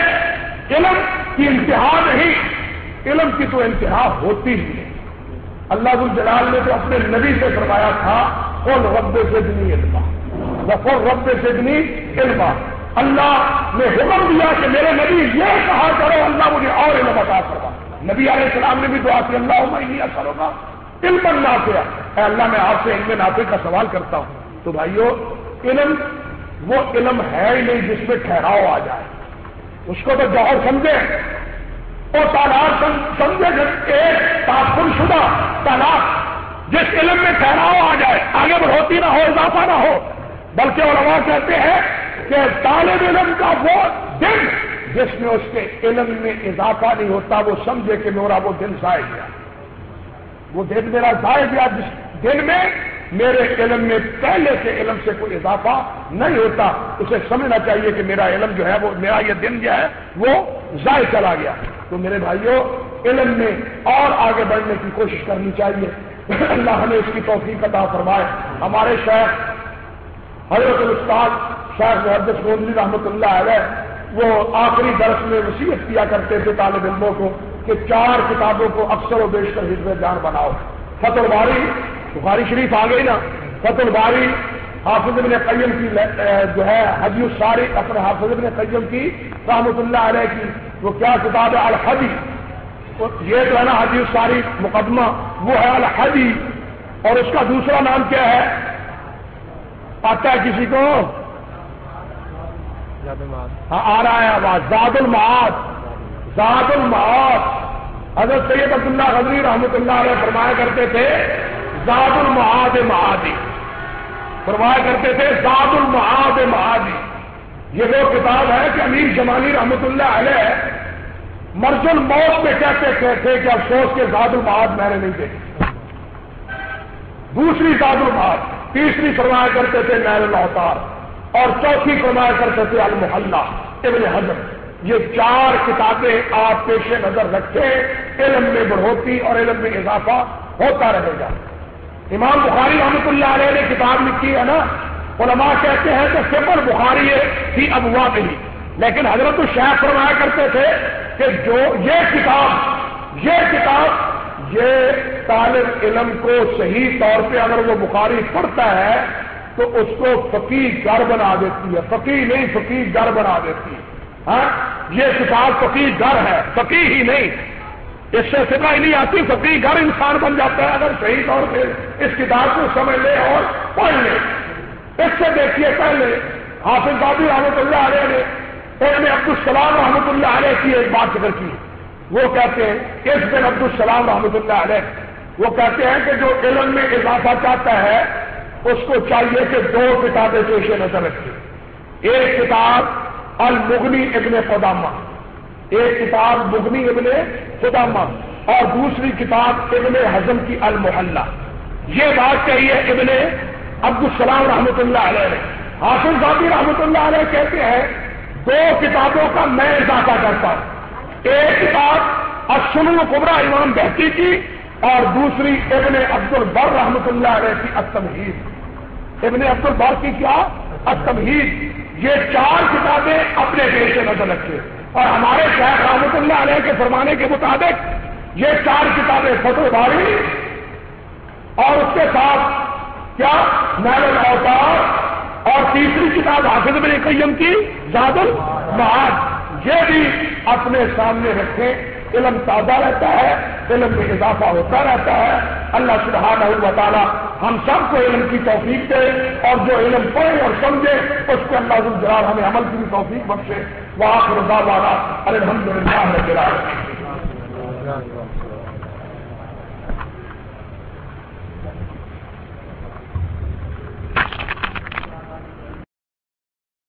یہ علم کی انتہا نہیں، علم کی تو انتہا ہوتی ہی ہے. اللہ ذو الجلال نے تو اپنے نبی سے فرمایا تھا قل رب زدنی علما وقل رب زدنی علما. اللہ نے حکم دیا کہ میرے نبی یہ کہا کرو اللہ مجھے اور علم عطا فرما. نبی علیہ السلام نے بھی دعا کی اللہم انی اسألک علما نافعا. اے اللہ میں آپ سے علم نافع کا سوال کرتا ہوں. تو بھائیو، علم وہ علم ہے ہی نہیں جس میں ٹھہراؤ آ جائے. اس کو تو جوہر سمجھے اور طلاق سمجھے. ایک تعفن شدہ طلاق جس علم میں ٹھہراؤ آ جائے، آگے بڑھوتی نہ ہو، اضافہ نہ ہو. بلکہ علماء کہتے ہیں کہ طالب علم کا وہ دن جس میں اس کے علم میں اضافہ نہیں ہوتا، وہ سمجھے کہ میرا وہ دن ضائع گیا. وہ دن میرا ضائع گیا جس دن میں میرے علم میں پہلے سے علم سے کوئی اضافہ نہیں ہوتا. اسے سمجھنا چاہیے کہ میرا علم جو ہے وہ میرا یہ دن جو ہے وہ ضائع چلا گیا. تو میرے بھائیوں، علم میں اور آگے بڑھنے کی کوشش کرنی چاہیے. اللہ ہمیں اس کی توفیق عطا فرمائے. ہمارے شیخ حضرت الاستاذ شیخ محدث گوندلی رحمۃ اللہ علیہ وہ آخری درس میں وصیت کیا کرتے تھے طالب علموں کو کہ 4 کتابوں کو اکثر و بیشتر حفظ جان بناؤ. فتح الباری، بخاری شریف آ گئی نا. فتح الباری حافظ ابن قیم کی جو ہے حدی الساری، اپنے حافظ ابن قیم کی رحمۃ اللہ علیہ کی وہ کیا کتاب ہے؟ الحدی. یہ جو ہے نا حدی الساری مقدمہ وہ ہے الحدی. اور اس کا دوسرا نام کیا ہے؟ آتا ہے کسی کو؟ ہاں آ رہا ہے آواز. زاد المعاد. زاد المعاد. حضرت سید عبداللہ غزنوی رحمۃ اللہ علیہ فرمایا کرتے تھے زاد المعاد معادی. فرمایا کرتے تھے زاد المعاد معادی. یہ وہ کتاب ہے کہ امیر جمالی رحمۃ اللہ علیہ مرض الموت میں کہتے تھے کہ افسوس کے زاد المعاد میں نے نہیں دیکھی. دوسری زاد المعاد. تیسری فرمایا کرتے تھے نیل الاوطار. اور چوتھی فرمایا کرتے تھے المحلہ ابن حزم. یہ 4 کتابیں آپ پیش نظر رکھیں. علم میں بڑھوتی اور علم میں اضافہ ہوتا رہے گا. امام بخاری رحمۃ اللہ علیہ نے کتاب لکھی ہے نا. علماء کہتے ہیں کہ صفر بخاری ہی ابواب ہی، لیکن حضرت الشیخ فرمایا کرتے تھے کہ جو یہ کتاب یہ طالب علم کو صحیح طور پہ اگر وہ بخاری پڑھتا ہے تو اس کو فقیہ گر بنا دیتی ہے. فقیہ نہیں، فقیہ گر بنا دیتی ہے. ہاں یہ کتاب فقیہ گر ہے، فقیہ ہی نہیں. اس سے فقہ ہی نہیں آتی، فقیہ گر انسان بن جاتا ہے اگر صحیح طور پہ اس کتاب کو سمجھ لے اور پڑھ لے. اس سے دیکھیے پہلے حافظ بابی رحمۃ اللہ علیہ نے ابن عبدالسلام رحمۃ اللہ علیہ کی ایک بات ذکر کی. وہ کہتے ہیں اس بن عبدالسلام رحمۃ اللہ علیہ وہ کہتے ہیں کہ جو علم میں اضافہ چاہتا ہے اس کو چاہیے کہ 2 کتابیں پیش نظر رکھے. ایک کتاب المغنی ابن قدامہ، ایک کتاب مغنی ابن قدامہ، اور دوسری کتاب ابن حزم کی المحلہ. یہ بات کہی ہے ابن عبدالسلام رحمۃ اللہ علیہ نے. حافظ بابی رحمۃ اللہ علیہ کہتے ہیں 2 کتابوں کا میں اضافہ کرتا ہوں. ایک کتاب السنن الکبریٰ امام بہقی کی اور دوسری ابن عبد البر رحمۃ اللہ علیہ کی التمہید. ابن عبد البر کی کیا؟ التمہید. یہ 4 کتابیں اپنے پیش نظر رکھے. اور ہمارے شیخ رحمۃ اللہ علیہ کے فرمانے کے مطابق یہ 4 کتابیں فتح الباری، اور اس کے ساتھ کیا نیل الاوطار، اور تیسری کتاب حافظ ابن قیم کی زاد المعاد، یہ بھی اپنے سامنے رکھیں۔ علم تازہ رہتا ہے، علم میں اضافہ ہوتا رہتا ہے۔ اللہ سبحانہ و تعالی ہم سب کو علم کی توفیق دے، اور جو علم پڑھے اور سمجھے اس کو اللہ ذو الجلال ہمیں عمل کی بھی توفیق بخشے۔ وآخر دعوانا الحمدللہ رب العالمین۔